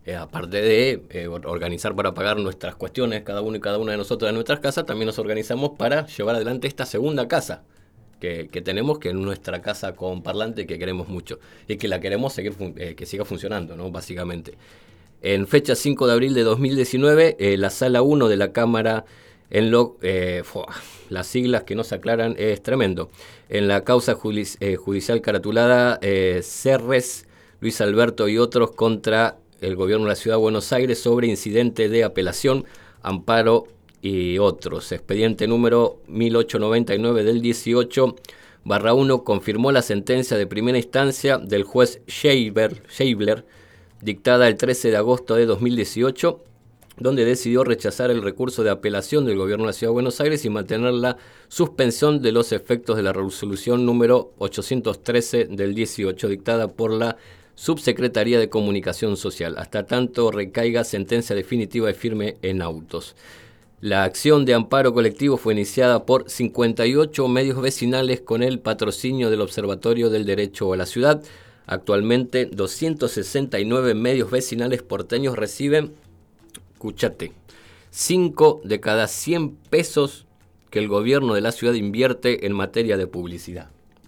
Eh, aparte de eh, organizar para pagar nuestras cuestiones, cada uno y cada una de nosotros en nuestras casas, también nos organizamos para llevar adelante esta segunda casa que, que tenemos, que es nuestra casa con parlante, que queremos mucho y que la queremos seguir fun- eh, que siga funcionando, ¿no? Básicamente. En fecha cinco de abril de dos mil diecinueve, eh, la sala uno de la Cámara, en lo, eh, fua, las siglas que no se aclaran es tremendo, en la causa judici- eh, judicial caratulada eh, Serres, Luis Alberto y otros contra el gobierno de la Ciudad de Buenos Aires sobre incidente de apelación, amparo y otros. Expediente número mil ochocientos noventa y nueve del dieciocho barra uno confirmó la sentencia de primera instancia del juez Scheibler, Scheibler, dictada el trece de agosto de dos mil dieciocho, donde decidió rechazar el recurso de apelación del gobierno de la Ciudad de Buenos Aires y mantener la suspensión de los efectos de la resolución número ochocientos trece del dieciocho, dictada por la Subsecretaría de Comunicación Social, hasta tanto recaiga sentencia definitiva y firme en autos. La acción de amparo colectivo fue iniciada por cincuenta y ocho medios vecinales con el patrocinio del Observatorio del Derecho a la Ciudad. Actualmente, doscientos sesenta y nueve medios vecinales porteños reciben, escúchate, cinco de cada cien pesos que el gobierno de la ciudad invierte en materia de publicidad.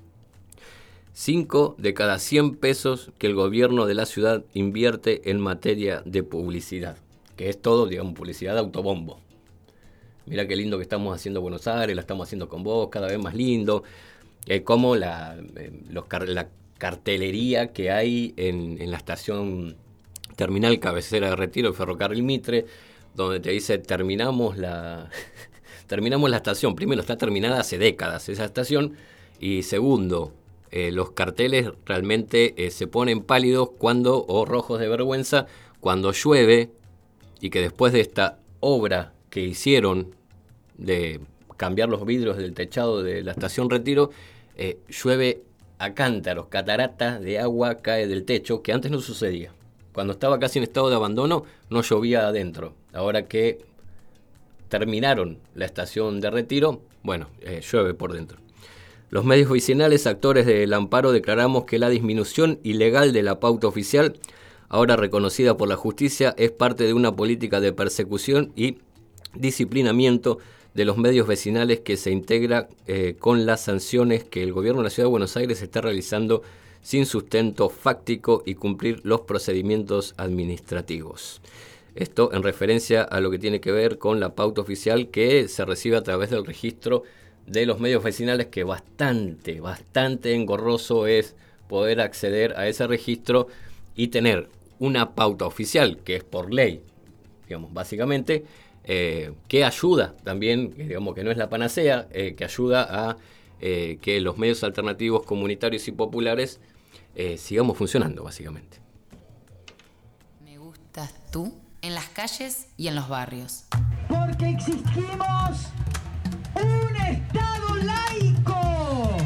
cinco de cada cien pesos que el gobierno de la ciudad invierte en materia de publicidad, que es todo, digamos, publicidad de autobombo. Mira qué lindo que estamos haciendo Buenos Aires, la estamos haciendo con vos, cada vez más lindo, eh, como la, eh, los car- la cartelería que hay en, en la estación terminal cabecera de Retiro, el ferrocarril Mitre, donde te dice terminamos la, terminamos la estación. Primero, está terminada hace décadas esa estación, y segundo, Eh, los carteles realmente eh, se ponen pálidos cuando, o rojos de vergüenza, cuando llueve, y que después de esta obra que hicieron de cambiar los vidrios del techado de la estación Retiro, eh, llueve a cántaros, cataratas de agua cae del techo, que antes no sucedía. Cuando estaba casi en estado de abandono no llovía adentro. Ahora que terminaron la estación de Retiro, bueno, eh, llueve por dentro. Los medios vecinales, actores del amparo, declaramos que la disminución ilegal de la pauta oficial, ahora reconocida por la justicia, es parte de una política de persecución y disciplinamiento de los medios vecinales que se integra eh, con las sanciones que el gobierno de la Ciudad de Buenos Aires está realizando sin sustento fáctico y cumplir los procedimientos administrativos. Esto en referencia a lo que tiene que ver con la pauta oficial que se recibe a través del registro de los medios vecinales, que bastante, bastante engorroso es poder acceder a ese registro y tener una pauta oficial, que es por ley, digamos, básicamente, eh, que ayuda también, digamos que no es la panacea, eh, que ayuda a eh, que los medios alternativos, comunitarios y populares eh, sigamos funcionando, básicamente. Me gustas tú en las calles y en los barrios. Porque existimos un Estado laico.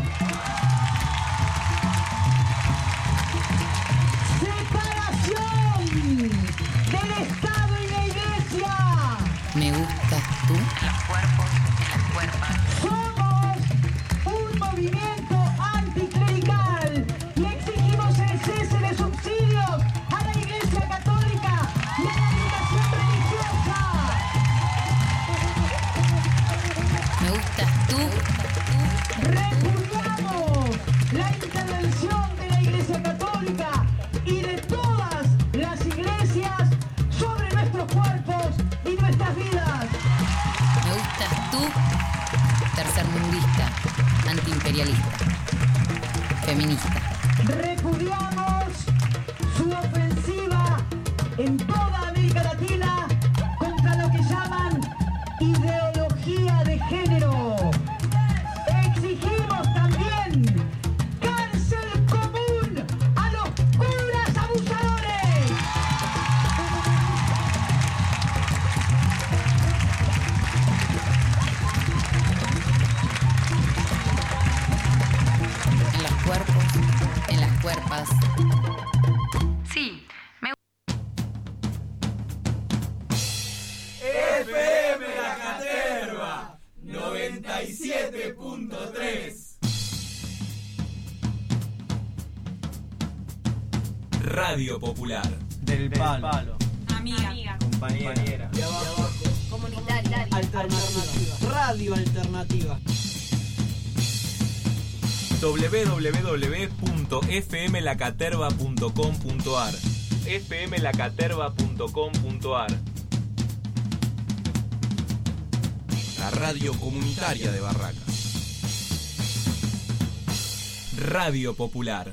Separación del Estado y la Iglesia. Me gustas tú en los cuerpos, en las cuerpas. Somos un movimiento anticlerical y exigimos el cese de subsidios a la Iglesia Católica y a la educación religiosa. Me gustas tú. Repudiamos la intervención de la Iglesia Católica y de todas las iglesias sobre nuestros cuerpos y nuestras vidas. Me gustas tú, tercermundista, antiimperialista, feminista. Repudiamos su ofensiva en toda América Latina contra lo que llaman ideología de género. Exigimos también cárcel común a los curas abusadores. En los cuerpos, en las cuerpas. Sí, me F M La Caterva noventa y siete punto tres. Radio Popular. Del Palo. Amiga. Compañera. De abajo. Comunitaria. Alternativa. Radio Alternativa. doble u doble u doble u punto f m la caterva punto com punto a r f m la caterva punto com punto a r La radio comunitaria de Barracas. Radio Popular.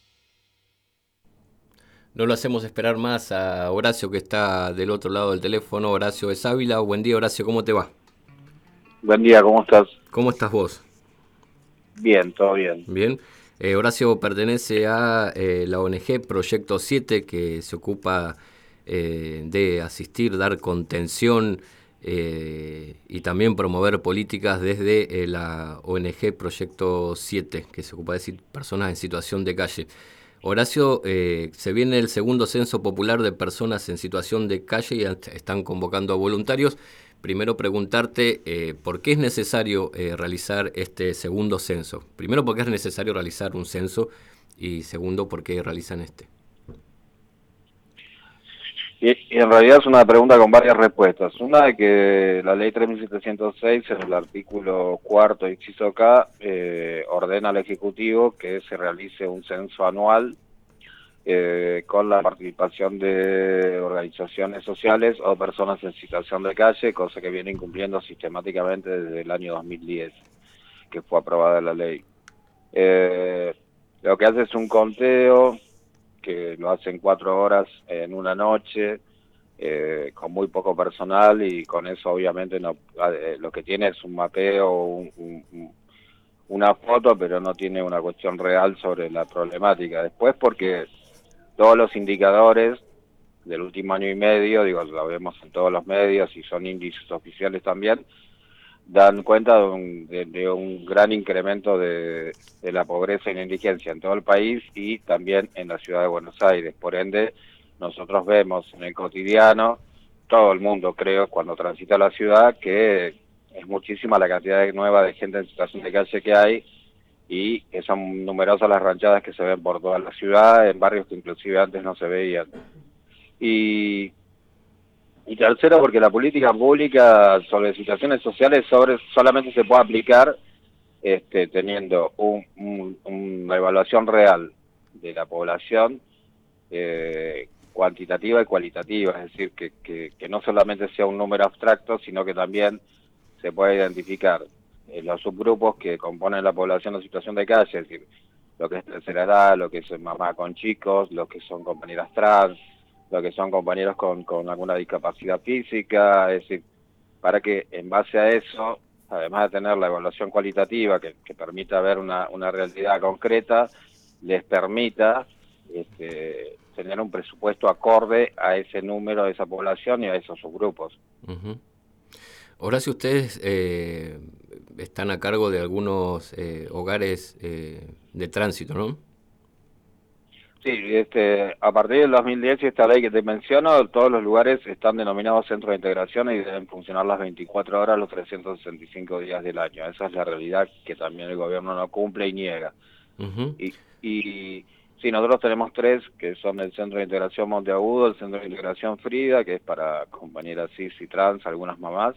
No lo hacemos esperar más a Horacio, que está del otro lado del teléfono. Horacio de Ávila. Buen día, Horacio, ¿cómo te va? Buen día, ¿cómo estás? ¿Cómo estás vos? Bien, todo bien. Bien. Eh, Horacio pertenece a eh, la O N G Proyecto siete, que se ocupa eh, de asistir, dar contención eh, y también promover políticas desde eh, la O N G Proyecto siete, que se ocupa de decir personas en situación de calle. Horacio, eh, se viene el segundo censo popular de personas en situación de calle y están convocando a voluntarios. Primero preguntarte eh, por qué es necesario eh, realizar este segundo censo. Primero, por qué es necesario realizar un censo y segundo, por qué realizan este. Y, y en realidad es una pregunta con varias respuestas. Una de que la ley tres mil setecientos seis, en el artículo cuarto, inciso K, eh, ordena al Ejecutivo que se realice un censo anual eh, con la participación de organizaciones sociales o personas en situación de calle, cosa que viene incumpliendo sistemáticamente desde el año dos mil diez, que fue aprobada la ley. Eh, lo que hace es un conteo, que lo hacen cuatro horas en una noche, eh, con muy poco personal, y con eso obviamente no, eh, lo que tiene es un mapeo, un, un, una foto, pero no tiene una cuestión real sobre la problemática. Después, porque todos los indicadores del último año y medio, digo, lo vemos en todos los medios y son índices oficiales también, dan cuenta de un, de, de un gran incremento de, de la pobreza y la indigencia en todo el país y también en la ciudad de Buenos Aires. Por ende, nosotros vemos en el cotidiano, todo el mundo creo, cuando transita la ciudad, que es muchísima la cantidad de nueva de gente en situación de calle que hay, y que son numerosas las ranchadas que se ven por toda la ciudad, en barrios que inclusive antes no se veían. Y... Y tercero, porque la política pública sobre situaciones sociales sobre solamente se puede aplicar este, teniendo un, un, una evaluación real de la población, eh, cuantitativa y cualitativa, es decir, que, que, que no solamente sea un número abstracto, sino que también se pueda identificar eh, los subgrupos que componen la población en situación de calle, es decir, lo que es tercera edad, lo que es mamá con chicos, lo que son compañeras trans, lo que son compañeros con, con alguna discapacidad física, es decir, para que en base a eso, además de tener la evaluación cualitativa que, que permita ver una, una realidad concreta, les permita este, tener un presupuesto acorde a ese número de esa población y a esos subgrupos. Uh-huh. Ahora, si ustedes eh, están a cargo de algunos eh, hogares eh, de tránsito, ¿no? Sí, este, a partir del dos mil diez y esta ley que te menciono, todos los lugares están denominados centros de integración y deben funcionar las veinticuatro horas, los trescientos sesenta y cinco días del año. Esa es la realidad que también el gobierno no cumple y niega. Uh-huh. Y, y sí, nosotros tenemos tres, que son el Centro de Integración Monteagudo, el Centro de Integración Frida, que es para compañeras cis y trans, algunas mamás,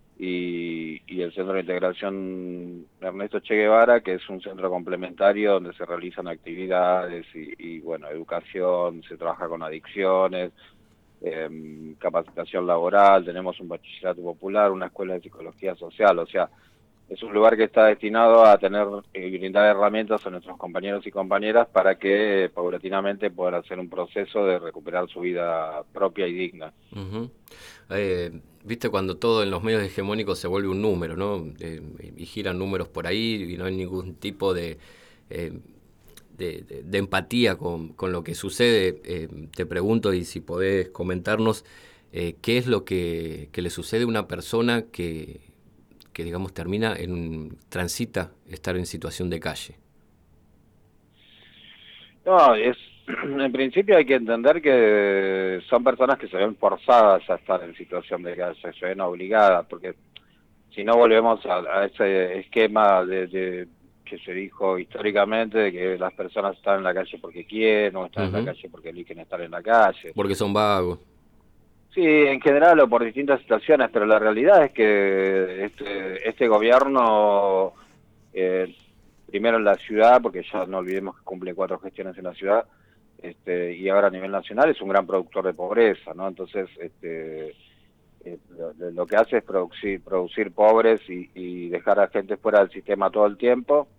y, y el Centro de Integración Ernesto Che Guevara, que es un centro complementario donde se realizan actividades y, y bueno, educación, se trabaja con adicciones, eh, capacitación laboral, tenemos un bachillerato popular, una escuela de psicología social, o sea, es un lugar que está destinado a tener y brindar herramientas a nuestros compañeros y compañeras para que eh, paulatinamente puedan hacer un proceso de recuperar su vida propia y digna. Uh-huh. Eh, viste cuando todo en los medios hegemónicos se vuelve un número, ¿no? Eh, y giran números por ahí y no hay ningún tipo de, eh, de, de, de empatía con, con lo que sucede. Eh, te pregunto, y si podés comentarnos, eh, ¿qué es lo que, que le sucede a una persona que, que digamos, termina en un, transita estar en situación de calle? No, es... En principio hay que entender que son personas que se ven forzadas a estar en situación de calle, se ven obligadas, porque si no volvemos a, a ese esquema de, de, que se dijo históricamente, de que las personas están en la calle porque quieren, o están Uh-huh. en la calle porque eligen estar en la calle. Porque son vagos. Sí, en general o por distintas situaciones, pero la realidad es que este, este gobierno, eh, primero en la ciudad, porque ya no olvidemos que cumple cuatro gestiones en la ciudad, este, y ahora a nivel nacional es un gran productor de pobreza, ¿no? Entonces, este, eh, lo, lo que hace es producir, producir pobres y, y dejar a gente fuera del sistema todo el tiempo.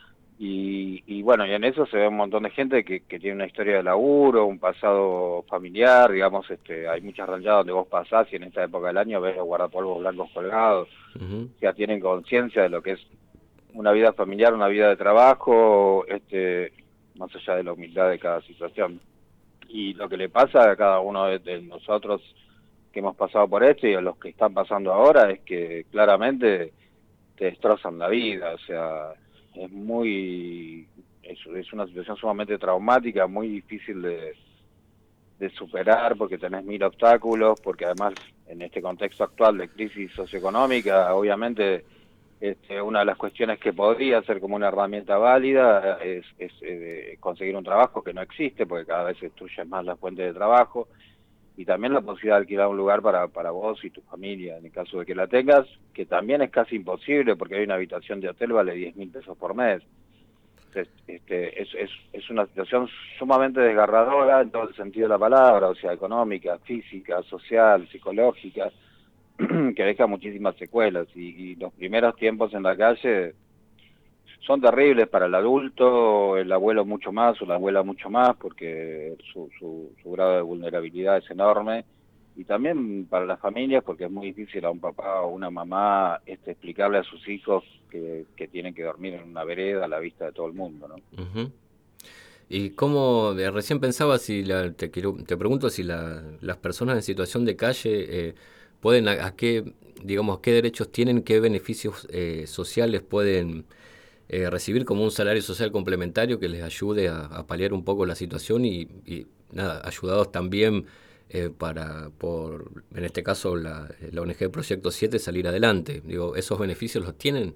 Y, y bueno, y en eso se ve un montón de gente que, que tiene una historia de laburo, un pasado familiar, digamos, este, hay muchas ranchadas donde vos pasás y en esta época del año ves los guardapolvos blancos colgados, Uh-huh. ya tienen conciencia de lo que es una vida familiar, una vida de trabajo, este, más allá de la humildad de cada situación. Y lo que le pasa a cada uno de, de nosotros que hemos pasado por esto y a los que están pasando ahora es que claramente te destrozan la vida, o sea, es muy, es, es una situación sumamente traumática, muy difícil de, de superar porque tenés mil obstáculos, porque además en este contexto actual de crisis socioeconómica, obviamente este, una de las cuestiones que podría ser como una herramienta válida es, es eh, conseguir un trabajo que no existe, porque cada vez se destruyen más las fuentes de trabajo, y también la posibilidad de alquilar un lugar para, para vos y tu familia, en el caso de que la tengas, que también es casi imposible porque hay una habitación de hotel vale diez mil pesos por mes. Entonces, este, es, es, es una situación sumamente desgarradora en todo el sentido de la palabra, o sea, económica, física, social, psicológica, que deja muchísimas secuelas, y, y los primeros tiempos en la calle son terribles para el adulto, el abuelo mucho más o la abuela mucho más, porque su, su, su grado de vulnerabilidad es enorme, y también para las familias, porque es muy difícil a un papá o una mamá este, explicarle a sus hijos que, que tienen que dormir en una vereda a la vista de todo el mundo, ¿no? Uh-huh. Y cómo, eh, recién pensaba, si la, te, quiero, te pregunto si la, las personas en situación de calle eh, pueden, a, a qué, digamos, qué derechos tienen, qué beneficios eh, sociales pueden Eh, recibir como un salario social complementario que les ayude a, a paliar un poco la situación y, y nada, ayudados también eh, para, por, en este caso, la, la O N G Proyecto siete, salir adelante. Digo, ¿esos beneficios los tienen?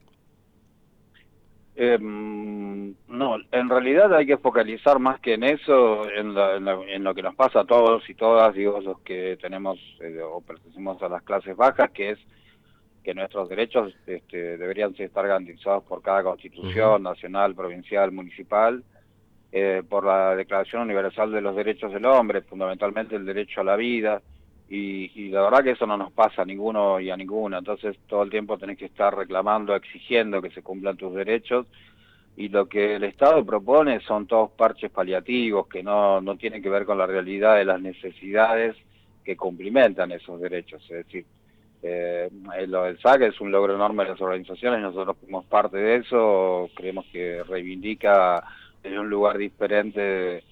Eh, no, en realidad hay que focalizar más que en eso, en, la, en, la, en lo que nos pasa a todos y todas, digo, los que tenemos eh, o pertenecemos a las clases bajas, que es que nuestros derechos este, deberían estar garantizados por cada constitución, uh-huh. nacional, provincial, municipal, eh, por la Declaración Universal de los Derechos del Hombre, fundamentalmente el derecho a la vida, y, y la verdad que eso no nos pasa a ninguno y a ninguna, entonces todo el tiempo tenés que estar reclamando, exigiendo que se cumplan tus derechos, y lo que el Estado propone son todos parches paliativos que no, no tienen que ver con la realidad de las necesidades que cumplimentan esos derechos, es decir, Eh, lo del S A C es un logro enorme de las organizaciones, nosotros fuimos parte de eso, creemos que reivindica desde un lugar diferente,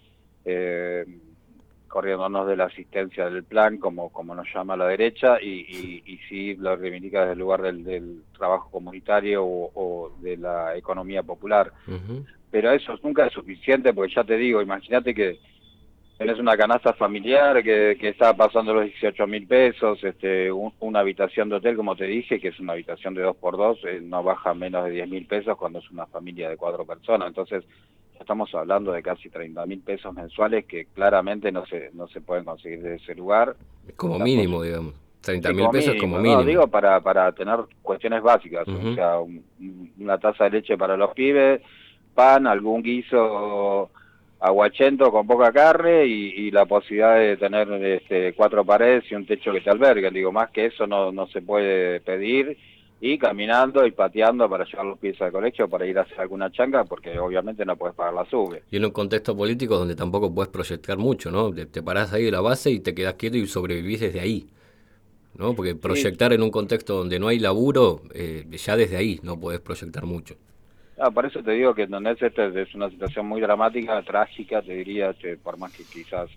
eh, corriéndonos de la asistencia del plan, como, como nos llama la derecha, y, y, y sí lo reivindica desde el lugar del, del trabajo comunitario o, o de la economía popular. Uh-huh. Pero eso nunca es suficiente, porque ya te digo, imagínate que tenés una canasta familiar que, que está pasando los dieciocho mil pesos, este, un, una habitación de hotel, como te dije, que es una habitación de dos por dos, eh, no baja menos de diez mil pesos cuando es una familia de cuatro personas. Entonces, ya estamos hablando de casi treinta mil pesos mensuales que claramente no se no se pueden conseguir de ese lugar. Como La mínimo, cosa, digamos. treinta mil sí, pesos mínimo, como mínimo. No, digo para, para tener cuestiones básicas, uh-huh. o sea, un, una taza de leche para los pibes, pan, algún guiso aguachento con poca carne y, y la posibilidad de tener este, cuatro paredes y un techo que te albergue. Digo, más que eso no, no se puede pedir, y caminando y pateando para llevar los pies al colegio, para ir a hacer alguna changa, porque obviamente no puedes pagar la sube. Y en un contexto político donde tampoco puedes proyectar mucho, ¿no? Te, te parás ahí de la base y te quedás quieto y sobrevivís desde ahí, ¿no? Porque proyectar sí. en un contexto donde no hay laburo, eh, ya desde ahí no podés proyectar mucho. Ah, por eso te digo que no es, esta es una situación muy dramática, trágica, te diría, este, por más que quizás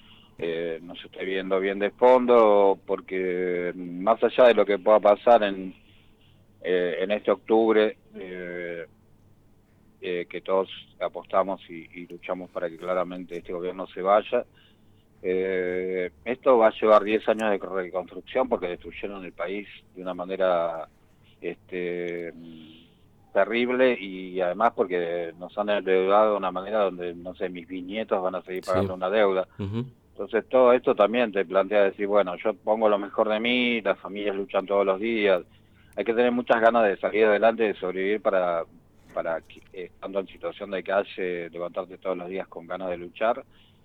eh, no se esté viendo bien de fondo, porque más allá de lo que pueda pasar en, eh, en este octubre, eh, eh, que todos apostamos y, y luchamos para que claramente este gobierno se vaya, eh, esto va a llevar diez años de reconstrucción porque destruyeron el país de una manera este terrible, y además porque nos han endeudado de una manera donde, no sé, mis bisnietos van a seguir pagando sí. una deuda. Uh-huh. Entonces todo esto también te plantea decir, bueno, yo pongo lo mejor de mí, las familias luchan todos los días, hay que tener muchas ganas de salir adelante, de sobrevivir para, para eh, estando en situación de calle, levantarte todos los días con ganas de luchar,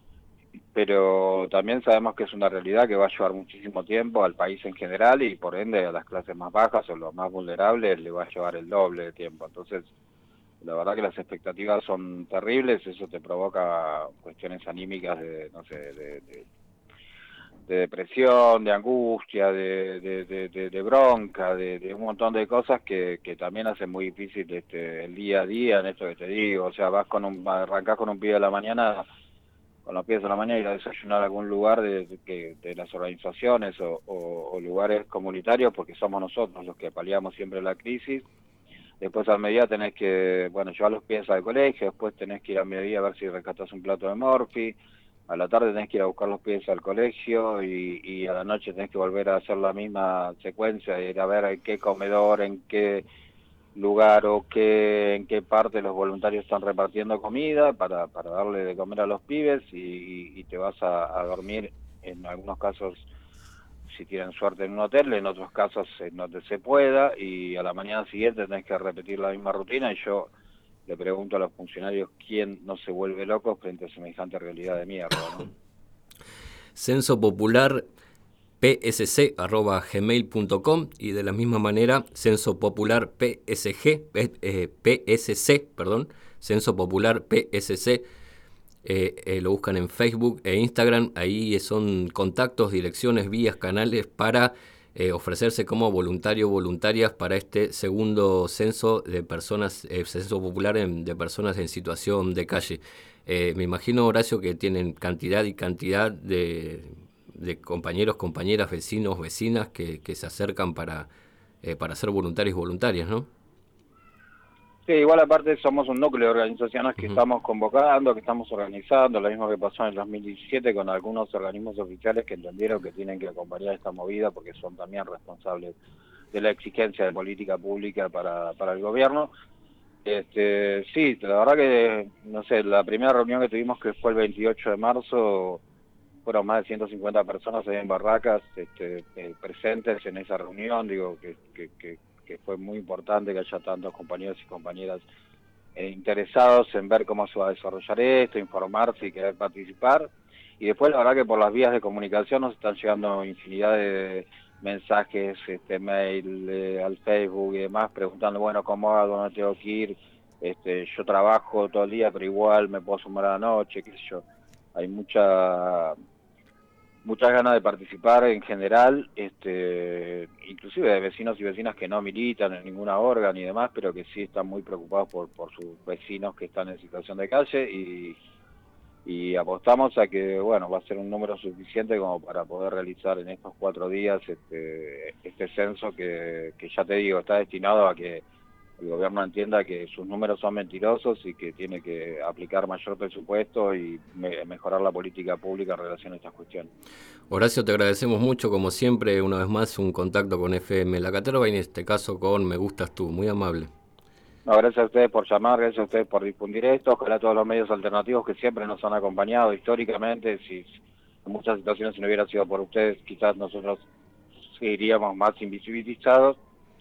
pero también sabemos que es una realidad que va a llevar muchísimo tiempo al país en general y por ende a las clases más bajas o los más vulnerables le va a llevar el doble de tiempo. Entonces, la verdad que las expectativas son terribles, eso te provoca cuestiones anímicas de, no sé, de, de, de depresión, de angustia, de, de, de, de, de bronca, de, de un montón de cosas que, que también hacen muy difícil este, el día a día en esto que te digo. O sea, vas con un, arrancás con un pibe a la mañana, con los pies de la mañana, ir a desayunar a algún lugar de, de, de, de las organizaciones o, o, o lugares comunitarios, porque somos nosotros los que paliamos siempre la crisis. Después al mediodía tenés que, bueno, llevar los pies al colegio, después tenés que ir al mediodía a ver si rescatás un plato de morfi, a la tarde tenés que ir a buscar los pies al colegio y, y a la noche tenés que volver a hacer la misma secuencia, ir a ver en qué comedor, en qué lugar o qué, en qué parte los voluntarios están repartiendo comida para, para darle de comer a los pibes y, y, y te vas a, a dormir en algunos casos, si tienen suerte, en un hotel, en otros casos en donde se pueda, y a la mañana siguiente tenés que repetir la misma rutina, y yo le pregunto a los funcionarios quién no se vuelve loco frente a semejante realidad de mierda, ¿no? Censo Popular p s c arroba gmail punto com y de la misma manera Censo Popular P S G, eh, P S C, perdón, Censo Popular P S C. Eh, eh, lo buscan en Facebook e Instagram, ahí son contactos, direcciones, vías, canales para eh, ofrecerse como voluntario o voluntarias para este segundo censo de personas, eh, censo popular en, de personas en situación de calle. Eh, me imagino, Horacio, que tienen cantidad y cantidad de, de compañeros, compañeras, vecinos, vecinas que, que se acercan para, eh, para ser voluntarios y voluntarias, ¿no? Sí, igual aparte somos un núcleo de organizaciones que uh-huh. estamos convocando, que estamos organizando, lo mismo que pasó en el dos mil diecisiete con algunos organismos oficiales que entendieron que tienen que acompañar esta movida porque son también responsables de la exigencia de política pública para, para el gobierno. Este, sí, la verdad que, no sé, la primera reunión que tuvimos, que fue el veintiocho de marzo, fueron más de ciento cincuenta personas ahí en Barracas este, eh, presentes en esa reunión, digo, que... que, que que fue muy importante que haya tantos compañeros y compañeras eh, interesados en ver cómo se va a desarrollar esto, informarse y querer participar. Y después la verdad que por las vías de comunicación nos están llegando infinidad de mensajes, este mail, eh, al Facebook y demás, preguntando, bueno, ¿cómo hago? ¿Dónde tengo que ir? Este, yo trabajo todo el día, pero igual me puedo sumar a la noche, qué sé yo. Hay mucha... muchas ganas de participar en general, este, inclusive de vecinos y vecinas que no militan en ninguna órgano y demás, pero que sí están muy preocupados por, por sus vecinos que están en situación de calle y, y apostamos a que, bueno, va a ser un número suficiente como para poder realizar en estos cuatro días este, este censo que, que ya te digo, está destinado a que el gobierno entienda que sus números son mentirosos y que tiene que aplicar mayor presupuesto y me- mejorar la política pública en relación a estas cuestiones. Horacio, te agradecemos mucho, como siempre, una vez más, un contacto con F M La Caterva y en este caso con Me Gustas Tú, muy amable. No, gracias a ustedes por llamar, gracias a ustedes por difundir esto, ojalá todos los medios alternativos que siempre nos han acompañado históricamente, si en muchas situaciones si no hubiera sido por ustedes, quizás nosotros seguiríamos más invisibilizados.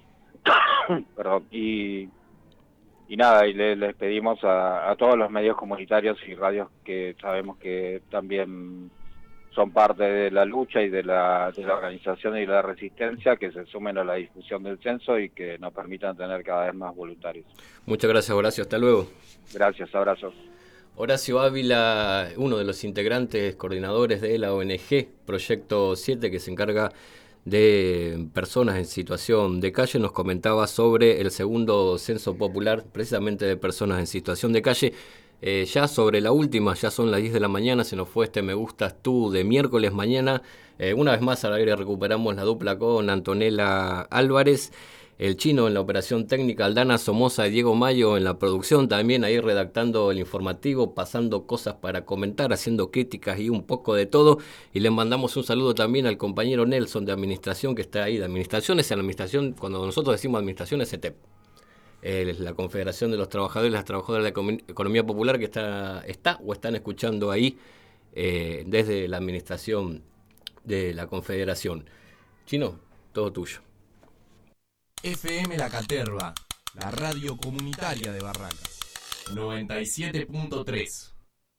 Perdón, y, y nada, y le, les pedimos a, a todos los medios comunitarios y radios que sabemos que también son parte de la lucha y de la, de la organización y de la resistencia, que se sumen a la discusión del censo y que nos permitan tener cada vez más voluntarios. Muchas gracias, Horacio, hasta luego. Gracias, abrazos. Horacio Ávila, uno de los integrantes coordinadores de la O N G Proyecto siete, que se encarga de personas en situación de calle, nos comentaba sobre el segundo censo popular, precisamente de personas en situación de calle. Eh, ya sobre la última, ya son las diez de la mañana, se nos fue este Me Gustas Tú de miércoles mañana. Eh, una vez más al aire recuperamos la dupla con Antonella Álvarez, el Chino en la operación técnica, Aldana Somoza y Diego Mayo en la producción, también ahí redactando el informativo, pasando cosas para comentar, haciendo críticas y un poco de todo. Y le mandamos un saludo también al compañero Nelson de administración, que está ahí, de administraciones, en la administración, cuando nosotros decimos administración es E T E P. eh, la Confederación de los Trabajadores y las Trabajadoras de la Economía Popular, que está, está o están escuchando ahí eh, desde la administración de la Confederación. Chino, todo tuyo. F M La Caterva, la radio comunitaria de Barracas. noventa y siete punto tres.